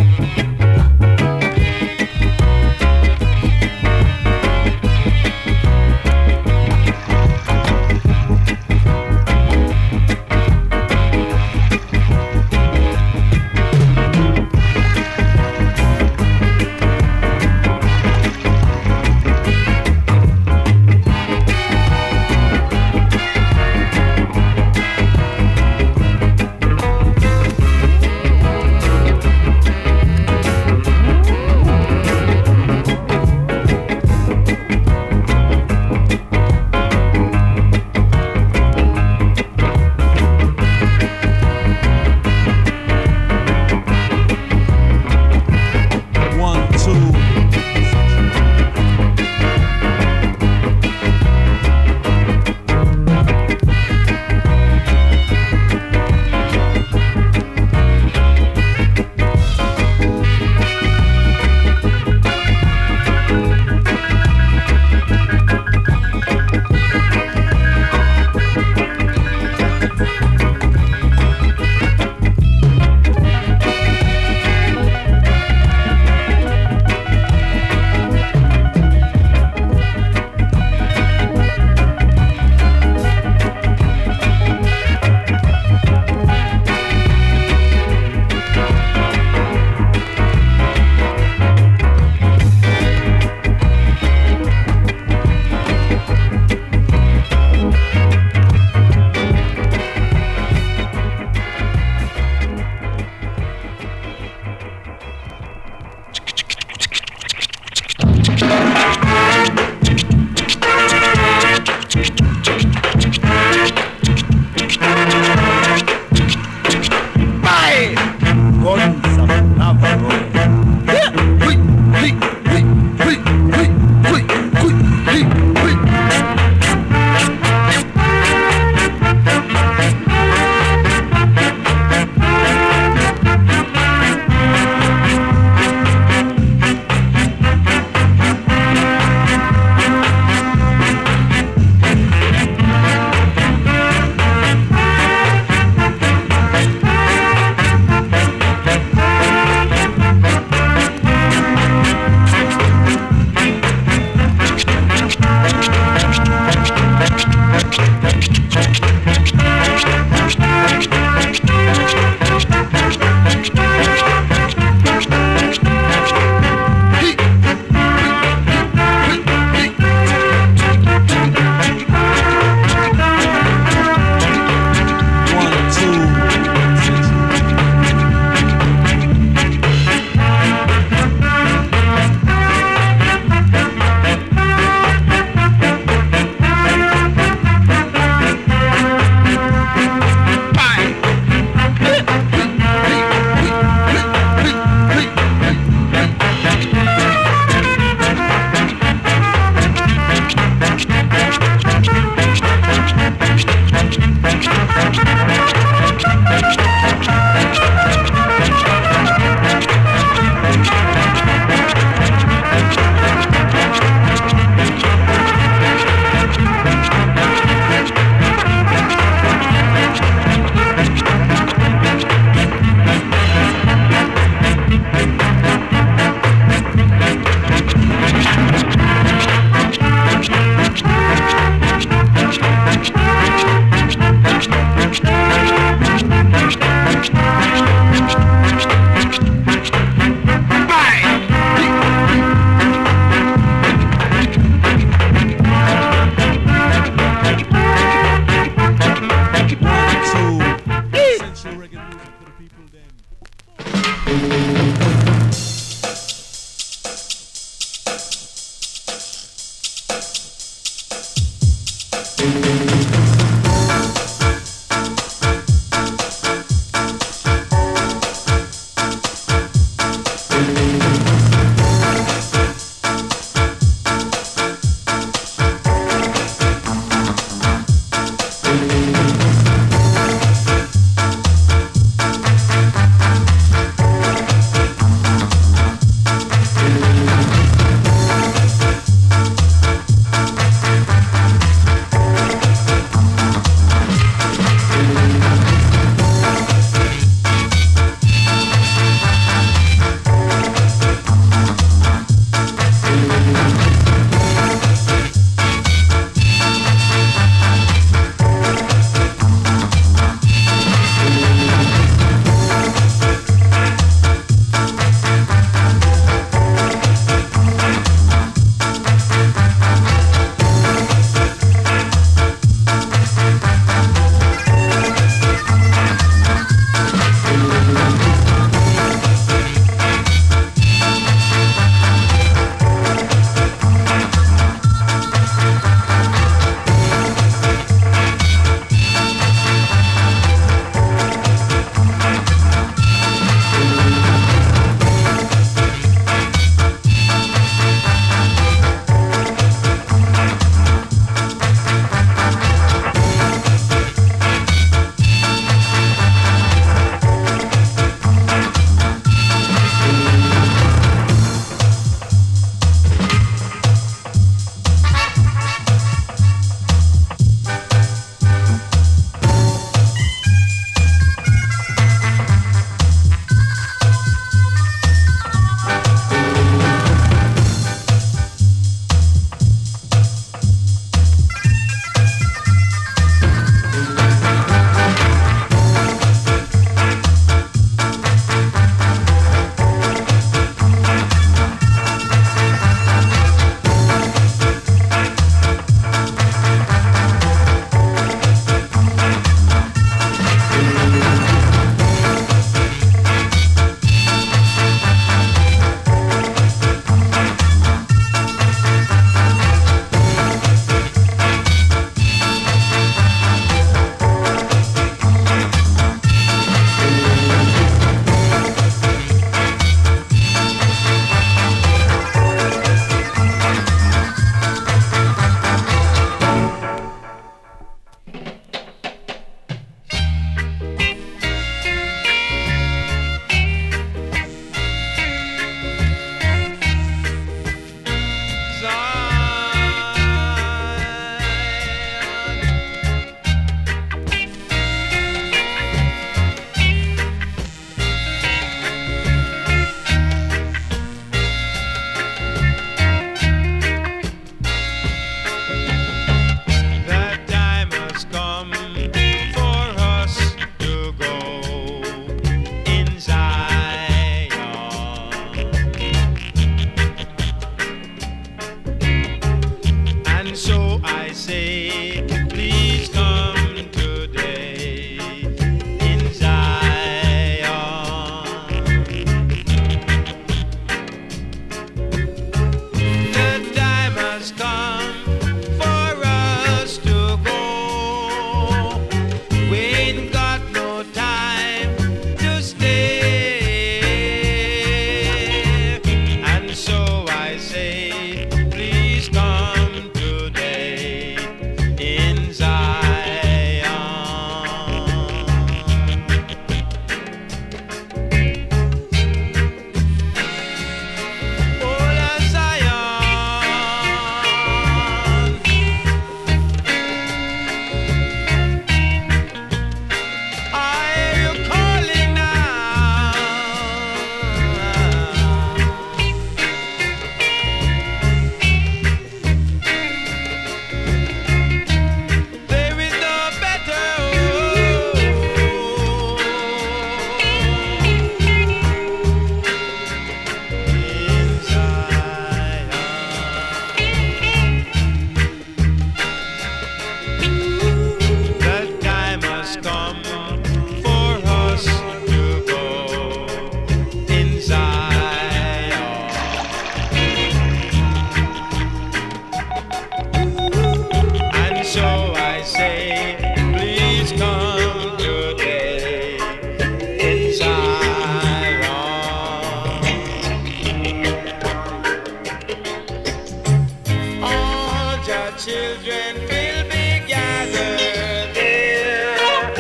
children will be gathered there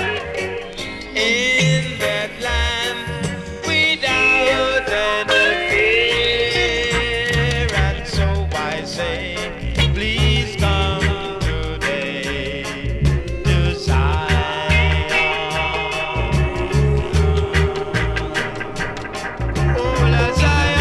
in that land without any fear. And so I say, please come today to Zion. Oh, la Zion.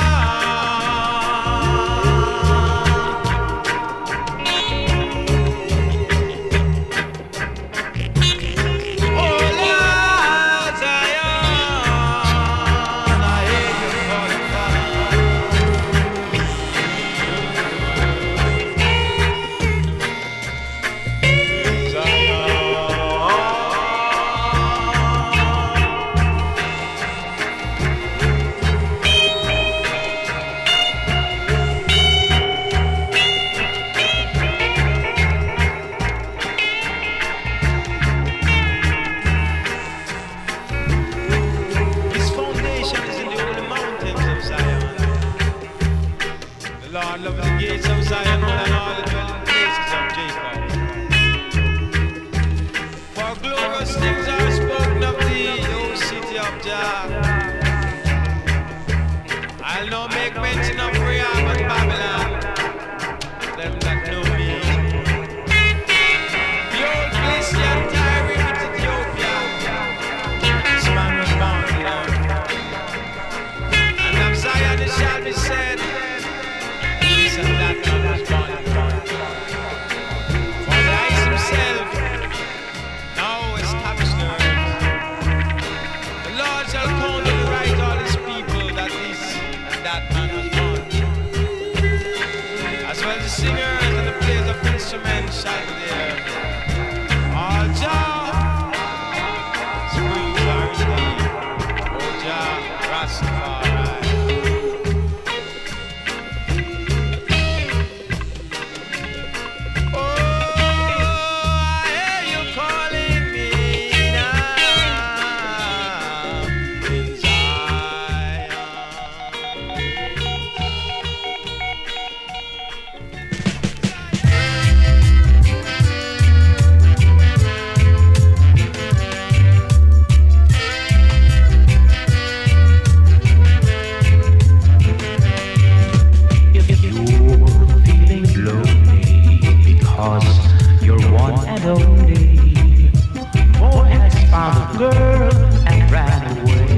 I'll not make mention of Rehab and Babylon. Them that know me. The old Christian diary with Ethiopia. This man was born alone. And of Zion it shall be said, this and that man was born alone. For Christ himself now established the earth. The Lord shall count and right all his people that this and that man was born. As well the singers and the players of instruments shall be there. All Jah springs are indeed. Oh Jah Rastafari. Oh, I hear you calling me now in Zion. If you're feeling lonely because you're one and only, boy has found a girl and ran away.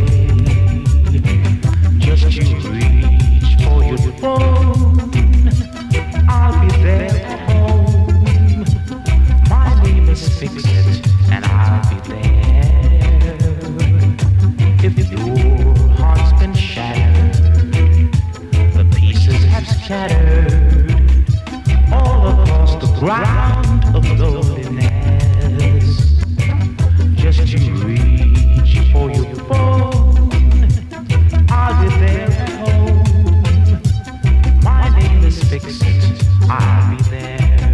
Just you reach for your phone, I'll be there at home. My name is Fix It, and I'll be there. If your heart's been shattered, the pieces have scattered all across the ground of loneliness. Just you reach for your phone, I'll be there at home. My name is Fix It, I'll be there.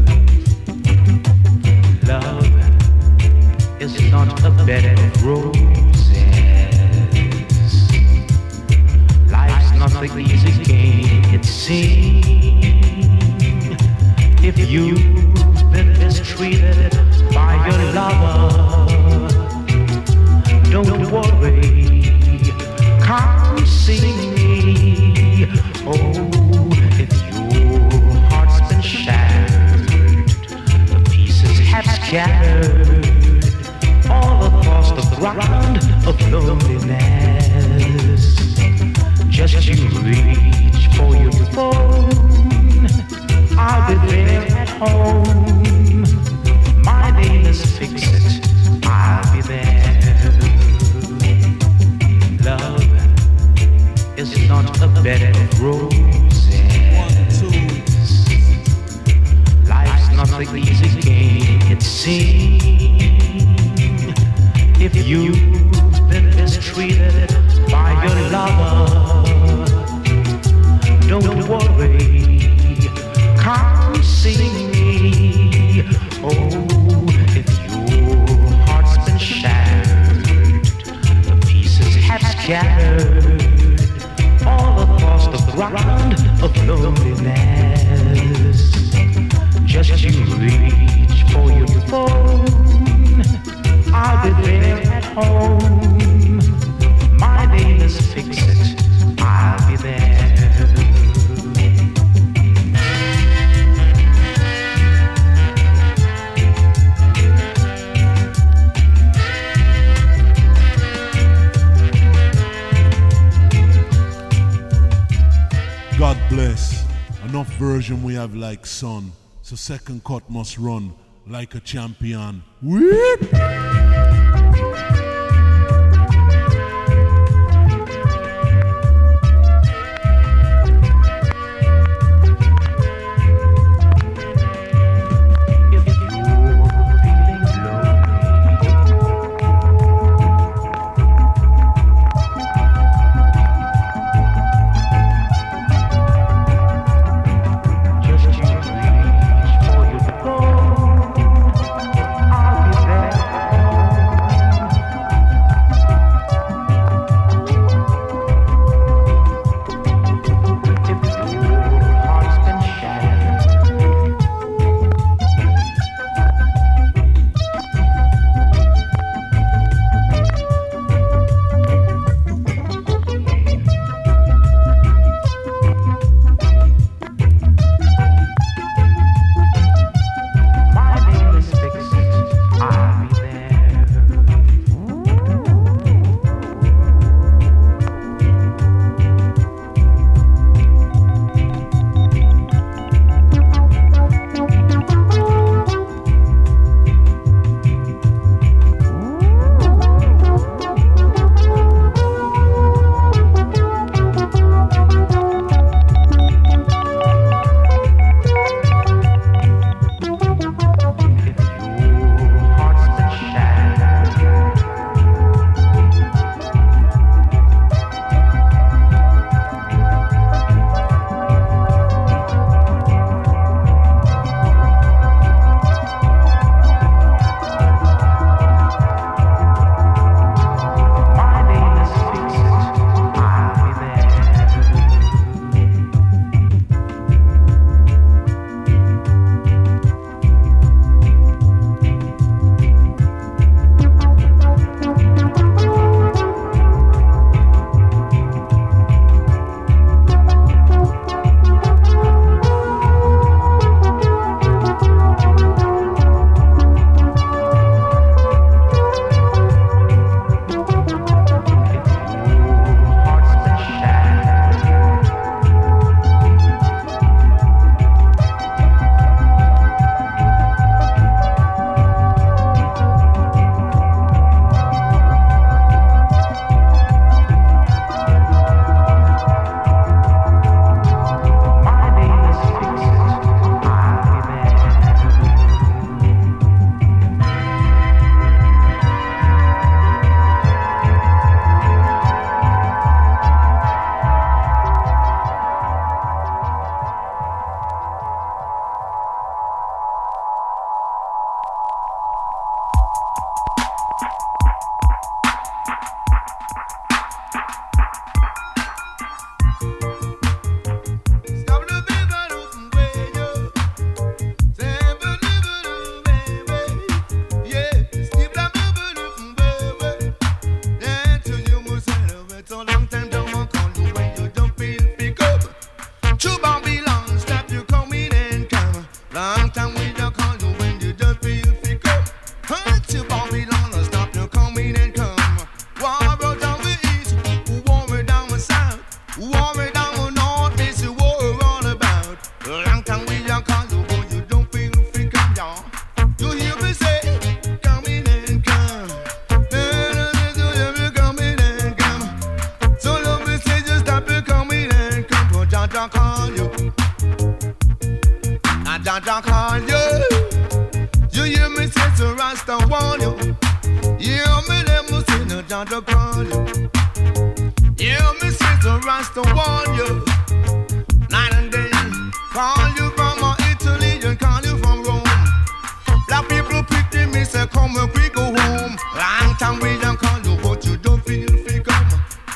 Love is not a bed of roses. Life's not the easy game it seems. If you've been mistreated by your lover, don't worry, come see me. Oh, if your heart's been shattered, the pieces have scattered all across the ground of loneliness. Just you reach for your phone, I'll be there at home. My name is Fix It, I'll be there. Love is not a bed of roses. Life's not the easy game it seems. If you've been mistreated by your lover, don't worry, come see me. Oh, if your heart's been shattered, the pieces have scattered all across the ground of loneliness. Just you reach for your phone, I'll be there at home. My name is Fix-It, I'll be there. God bless. Enough version we have like son. So second cut must run like a champion. Whip! Jah call you. You hear me say to Rasta warn you. You hear me let me say no Jah Jah call you. You hear me say to Rasta warn you. Night and day, call you from uh, Italy and call you from Rome. Black people pity me say come quick go home. Long time we don't call you but you don't feel free come.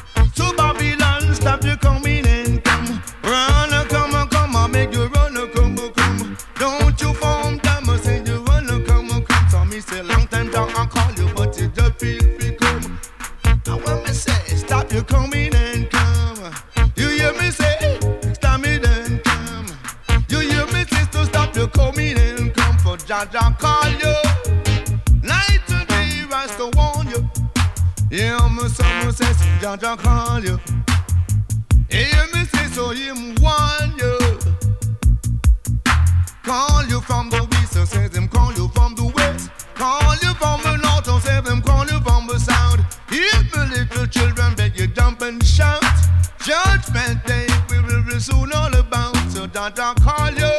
To Babylon stop you coming and come. Run come come make you run come come. Don't you fall. Jah Jah call you. Night and day, Rasta warn you. Hear me, some say, so Jah Jah call you. Hear me say, so him warn you. Call you from the east, so say them call you from the west. Call you from the north, so say them call you from the south. Hear me, little children, beg you jump and shout. Judgment day, we will be soon all about. So Jah Jah call you.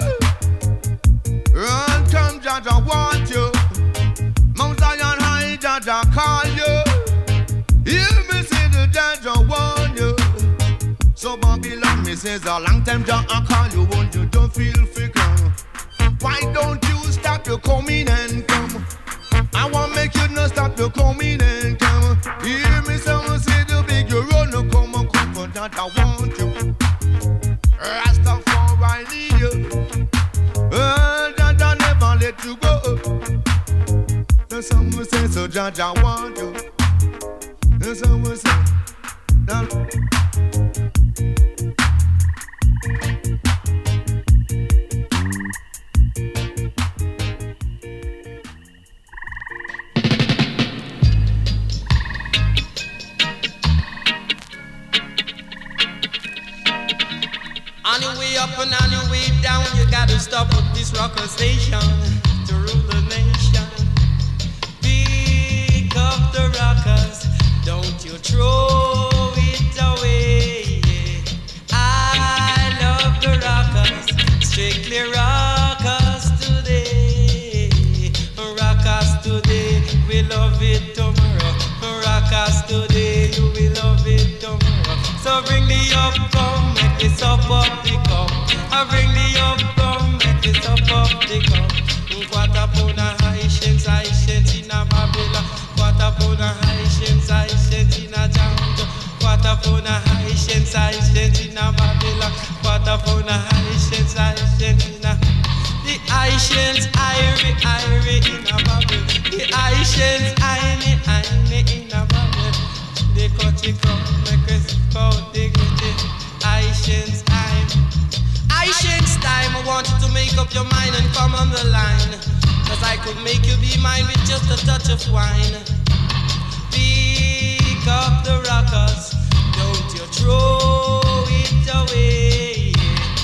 Run, come, Jah Jah want you. Mount Zion high, Jah Jah call you. Hear me say the Jah Jah want you. So Babylon, me says a long time Jah I call you, won't you don't feel figure. Why don't you stop your coming and come? I want make you not stop your coming and come. Hear me someone say the big you run, no come and come for Jah Jah want you. Rastafari need you. Oh, Jah Jah never let you go. There's someone say so Jah Jah want you. There's someone say that. On your way up and on your way down, you gotta stop at this rocker station to rule the nation. Pick up the rockers, don't you throw it away. I love the rockers, strictly rockers today. Rockers today, we love it tomorrow. Rockers today, you will love it tomorrow. So bring the up, come, make this up up the cup. I bring the up, come, make this up up the cup. Quarter pound of Haitians, Haitians in a Babylon. Quarter pound of Haitians, Haitians in a Jamaica. Quarter pound of Haitians, Haitians in a Babylon. Quarter pound of Haitians, Haitians in a. The Haitians, Irie, Irie in a Babylon. The Haitians, Irie, Irie in a Babylon. They cut it come, make us go dignity. Haitians time, Haitians time. I want you to make up your mind and come on the line. Cause I could make you be mine with just a touch of wine. Pick up the rockers, don't you throw it away.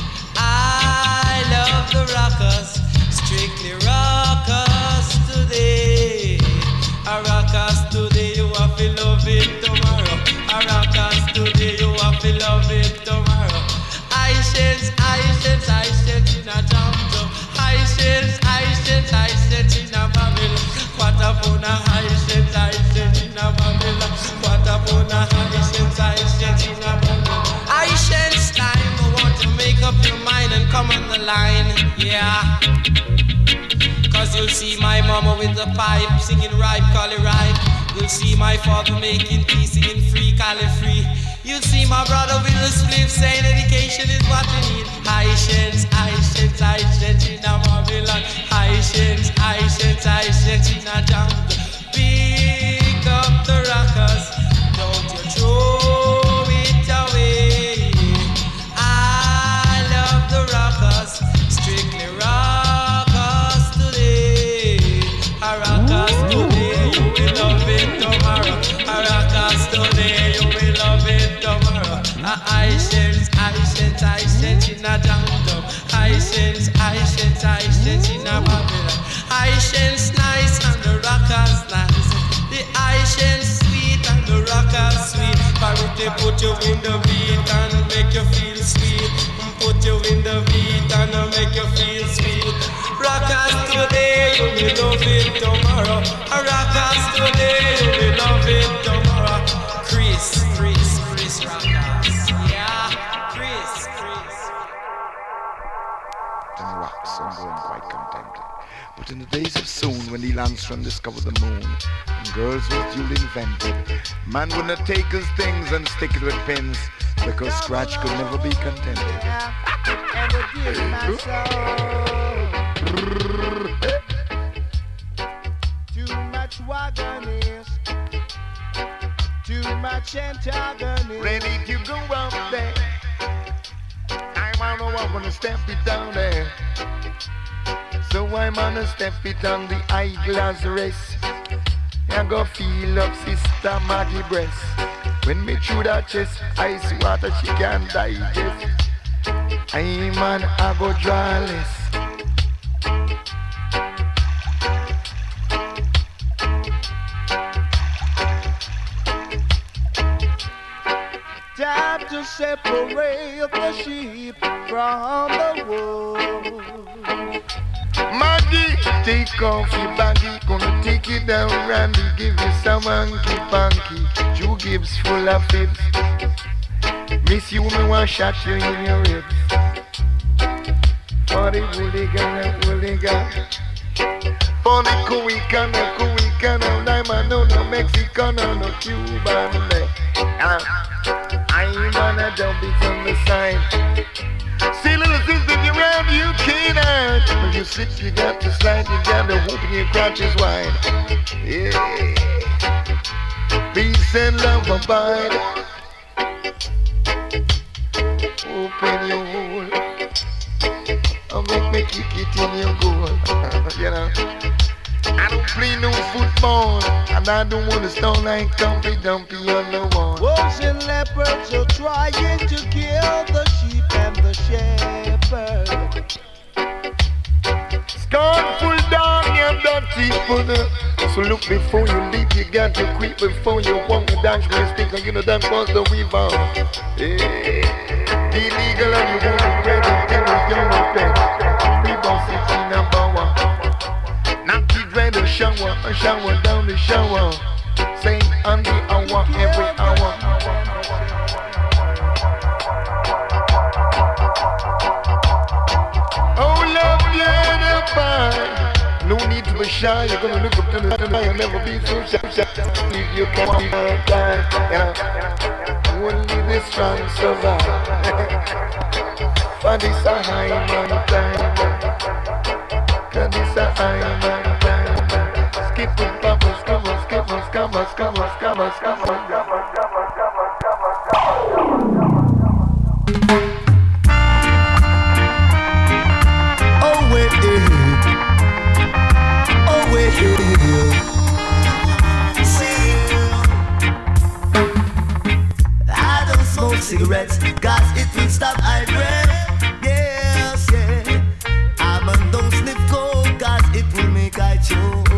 I love the rockers, strictly rockers today. A rockers today, you have to love it tomorrow. A rockers today, you have to love it tomorrow. Haitians, Haitians, Haitians in a jump. Haitians, Haitians, Haitians in a Babylon. Quarter pound of Haitians, Haitians in a Babylon. Quarter pound of Haitians, Haitians in a Babylon. Haitians time, I want to make up your mind and come on the line, yeah. Cause you'll see my mama with the pipe singing ripe, call it ripe. You'll see my father making tea singing free, call it free. You'll see my brother with the spliff saying education is what you need. Haitians, Haitians, Haitians in a Babylon. Haitians, Haitians, Haitians in a jungle. Pick up the rockers, don't you throw it away. I love the rockers, strictly rockers today. A rockers today, you will love it tomorrow. A rockers today, you will love it tomorrow. A Haitians, Haitians, Haitians in a jungle. Haitians, Haitians, Haitians in a Babylon. Haitians nice and the rockers nice. The Haitians sweet and the rockers sweet. But they put you in the beat and make you feel sweet. Put you in the beat and make you feel sweet. Rockers today, you will love it tomorrow. A rockers today, you will love it tomorrow. Chris, Chris, Chris rockers. Yeah, Chris, Chris. And rocks and going quite contented. But in the days of soon, when Neil Armstrong discovered the moon, and girls was duly invented, man would not take his things and stick it with pins, because scratch could never be contented. And it gives my soul too much wagonist, too much antagonist. Ready to go up there. I wanna walk on the step it down there. So I'm gonna step it on the eyeglass rest. I go feel up Sister Maggie breast. When me through that chest, ice water she can digest. I man I go draw less. Time to separate the sheep from the wolf. Maggie, take off your baggy, gonna take you down, Randy, give you some hanky panky. Two gives full of fibs. Miss you, me want shot you in your ribs. For the hooligan and hooligan. For the Cuican and Cuican, no diamond, no, no Mexican, no, no Cuban. Uh, I'm gonna dump it on the side. See, little sister, if you're around, you can't hide. When you sit, you got to slide, you got to open your crotch is wide. Yeah. Peace and love abide. Open your hole. I'll make me kick it in your goal. You know, I don't play no football, and I don't want to stone like Dumpy Dumpy on the wall. Wolves and leopards are trying to kill the sheep and the shepherd. Scornful dog, you dirty foot. So look before you leap, you got to creep before you walk the dance with a stick, and you know that was the weaver. Yeah. Illegal and you won't regret it, you know you're not bad. We both city number one. Not to dread a shower, a shower down the shower. Same on the hour, every hour. Oh, love, beautiful. No need to be shy. You're gonna look up to the sky and never be so shy. If you can't be die, you know, only the strong survive. For this a high man time. Cause this a high man time. Skip it, papa, skip it, skip it, skip it, skip it, skip it, skip it, skip it. Oh wait, oh wait, see, I don't smoke cigarettes, cause it will stop I breath. Yes, yeah, I'm a don't sniff coke, cause it will make I choke.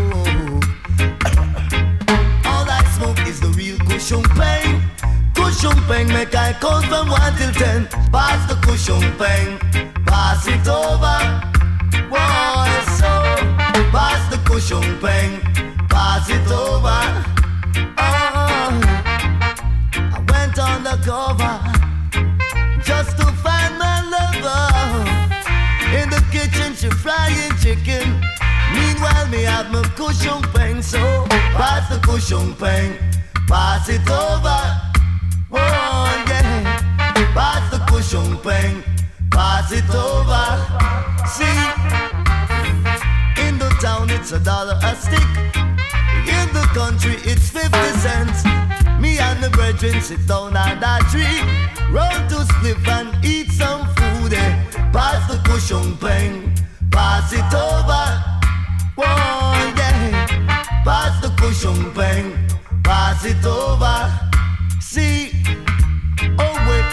All I smoke is the real cushion pain. Cushion pain make I count from one till ten. Pass the cushion pain, pass it over. Boy, so pass the cushion pain, pass it over. Oh, I went on the cover just to find my lover. In the kitchen she frying chicken. Meanwhile me have my cushion pain. So pass the cushion pain, pass it over. Oh yeah, pass the cushion pain, pass it over. See, in the town it's a dollar a stick. In the country it's fifty cents. Me and the brethren sit down on that tree, roll to spliff and eat some food. Eh? Pass the cushion pain, pass it over. Oh yeah, pass the cushion pain, pass it over. See, oh wait,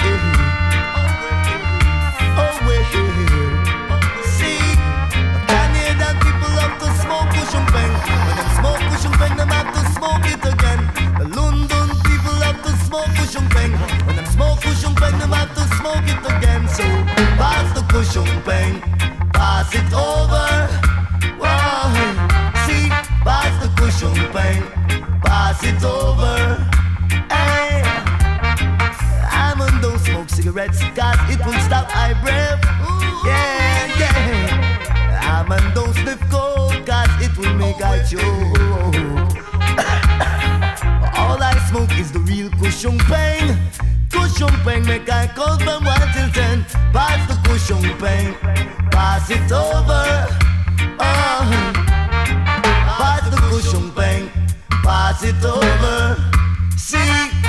oh wait, see, Canadian people love to smoke cushion pain. When them smoke cushion pain, them have to smoke it again. The London people love to smoke cushion pain. When them smoke cushion pain, them have to smoke it again. So pass the cushion pain, pass it over. Whoa, see, pass the cushion pain, pass it over. Hey, I'm on don't smoke cigarettes, cause it will stop I breath. Yeah, yeah. I'm on don't sniff coke, cause it will make I choke. All I smoke is the real cushion pain. Cushion pain make I count from one till ten. Pass the cushion pain, pass it over. Oh, pass the cushion pain, pass it over. See,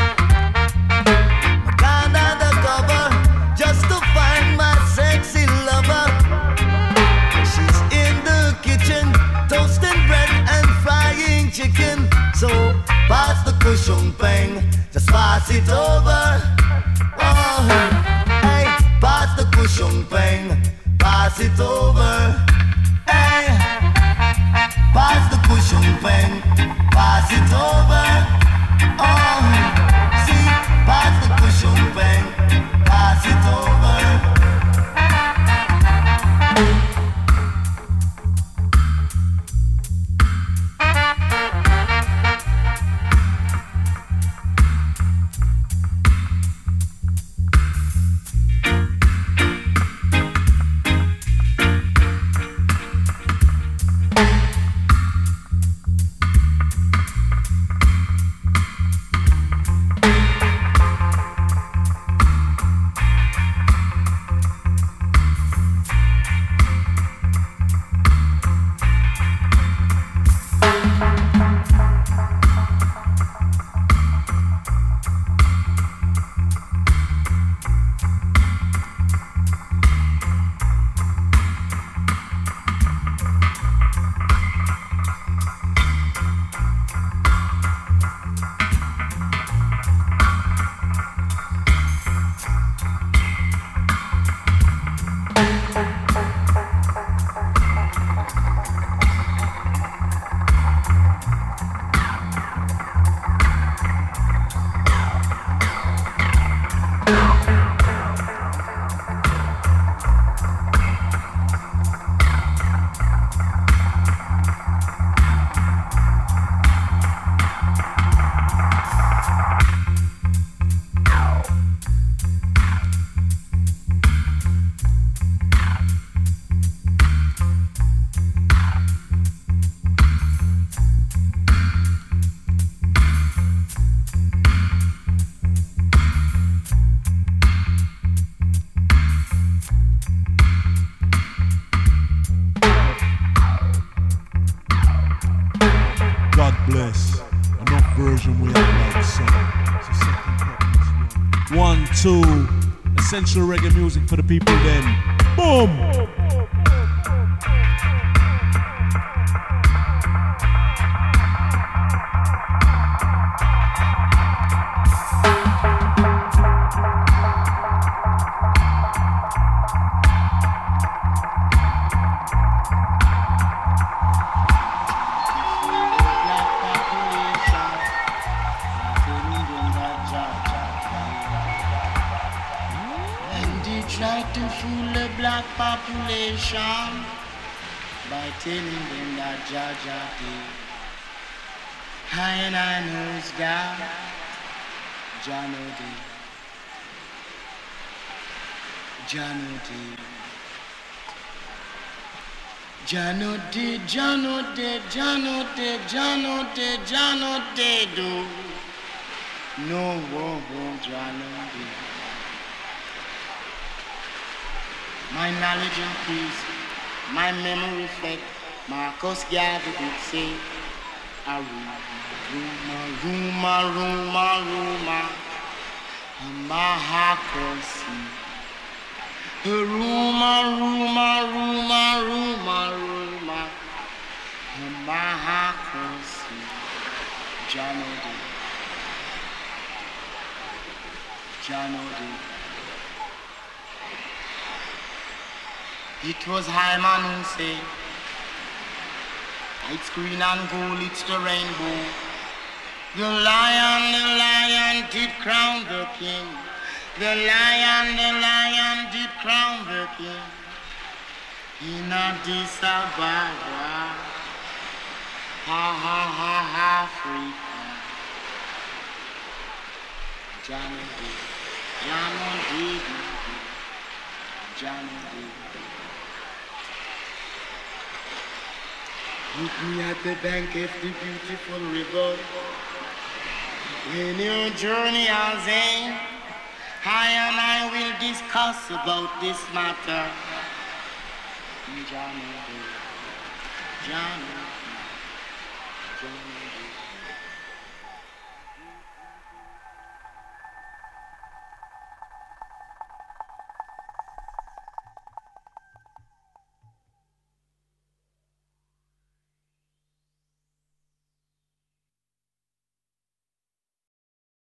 I gone undercover just to find my sexy lover. She's in the cushion peng, just pass it over. Oh, hey, pass the cushion peng, pass it over. Hey, pass the cushion peng, pass it over. Oh, see, pass the cushion peng, pass it over. To essential reggae music for the people then. Boom! Population by telling them that Jah Jah did. I and I knows God, Jah know did. Jah know did. Jah know did, Jah know did, Jah know did, Jah know did, Jah know did do. No, whoa, whoa, Jah know did. My knowledge increase, my memory reflect. Marcus Garvey did say, a rumor, rumor, rumor, rumor, a mahakosi. A rumor, rumor, rumor, rumor, rumor, a mahakosi. Janodi, Janodi. It was Hyman who said, it's green and gold, it's the rainbow. The lion, the lion did crown the king. The lion, the lion did crown the king. In Addis Ababa, ha ha ha Africa. Johnny did, Johnny did, Johnny did. Meet me at the bank of the beautiful river. When your journey has end, I and I will discuss about this matter. Johnny, Johnny, Johnny.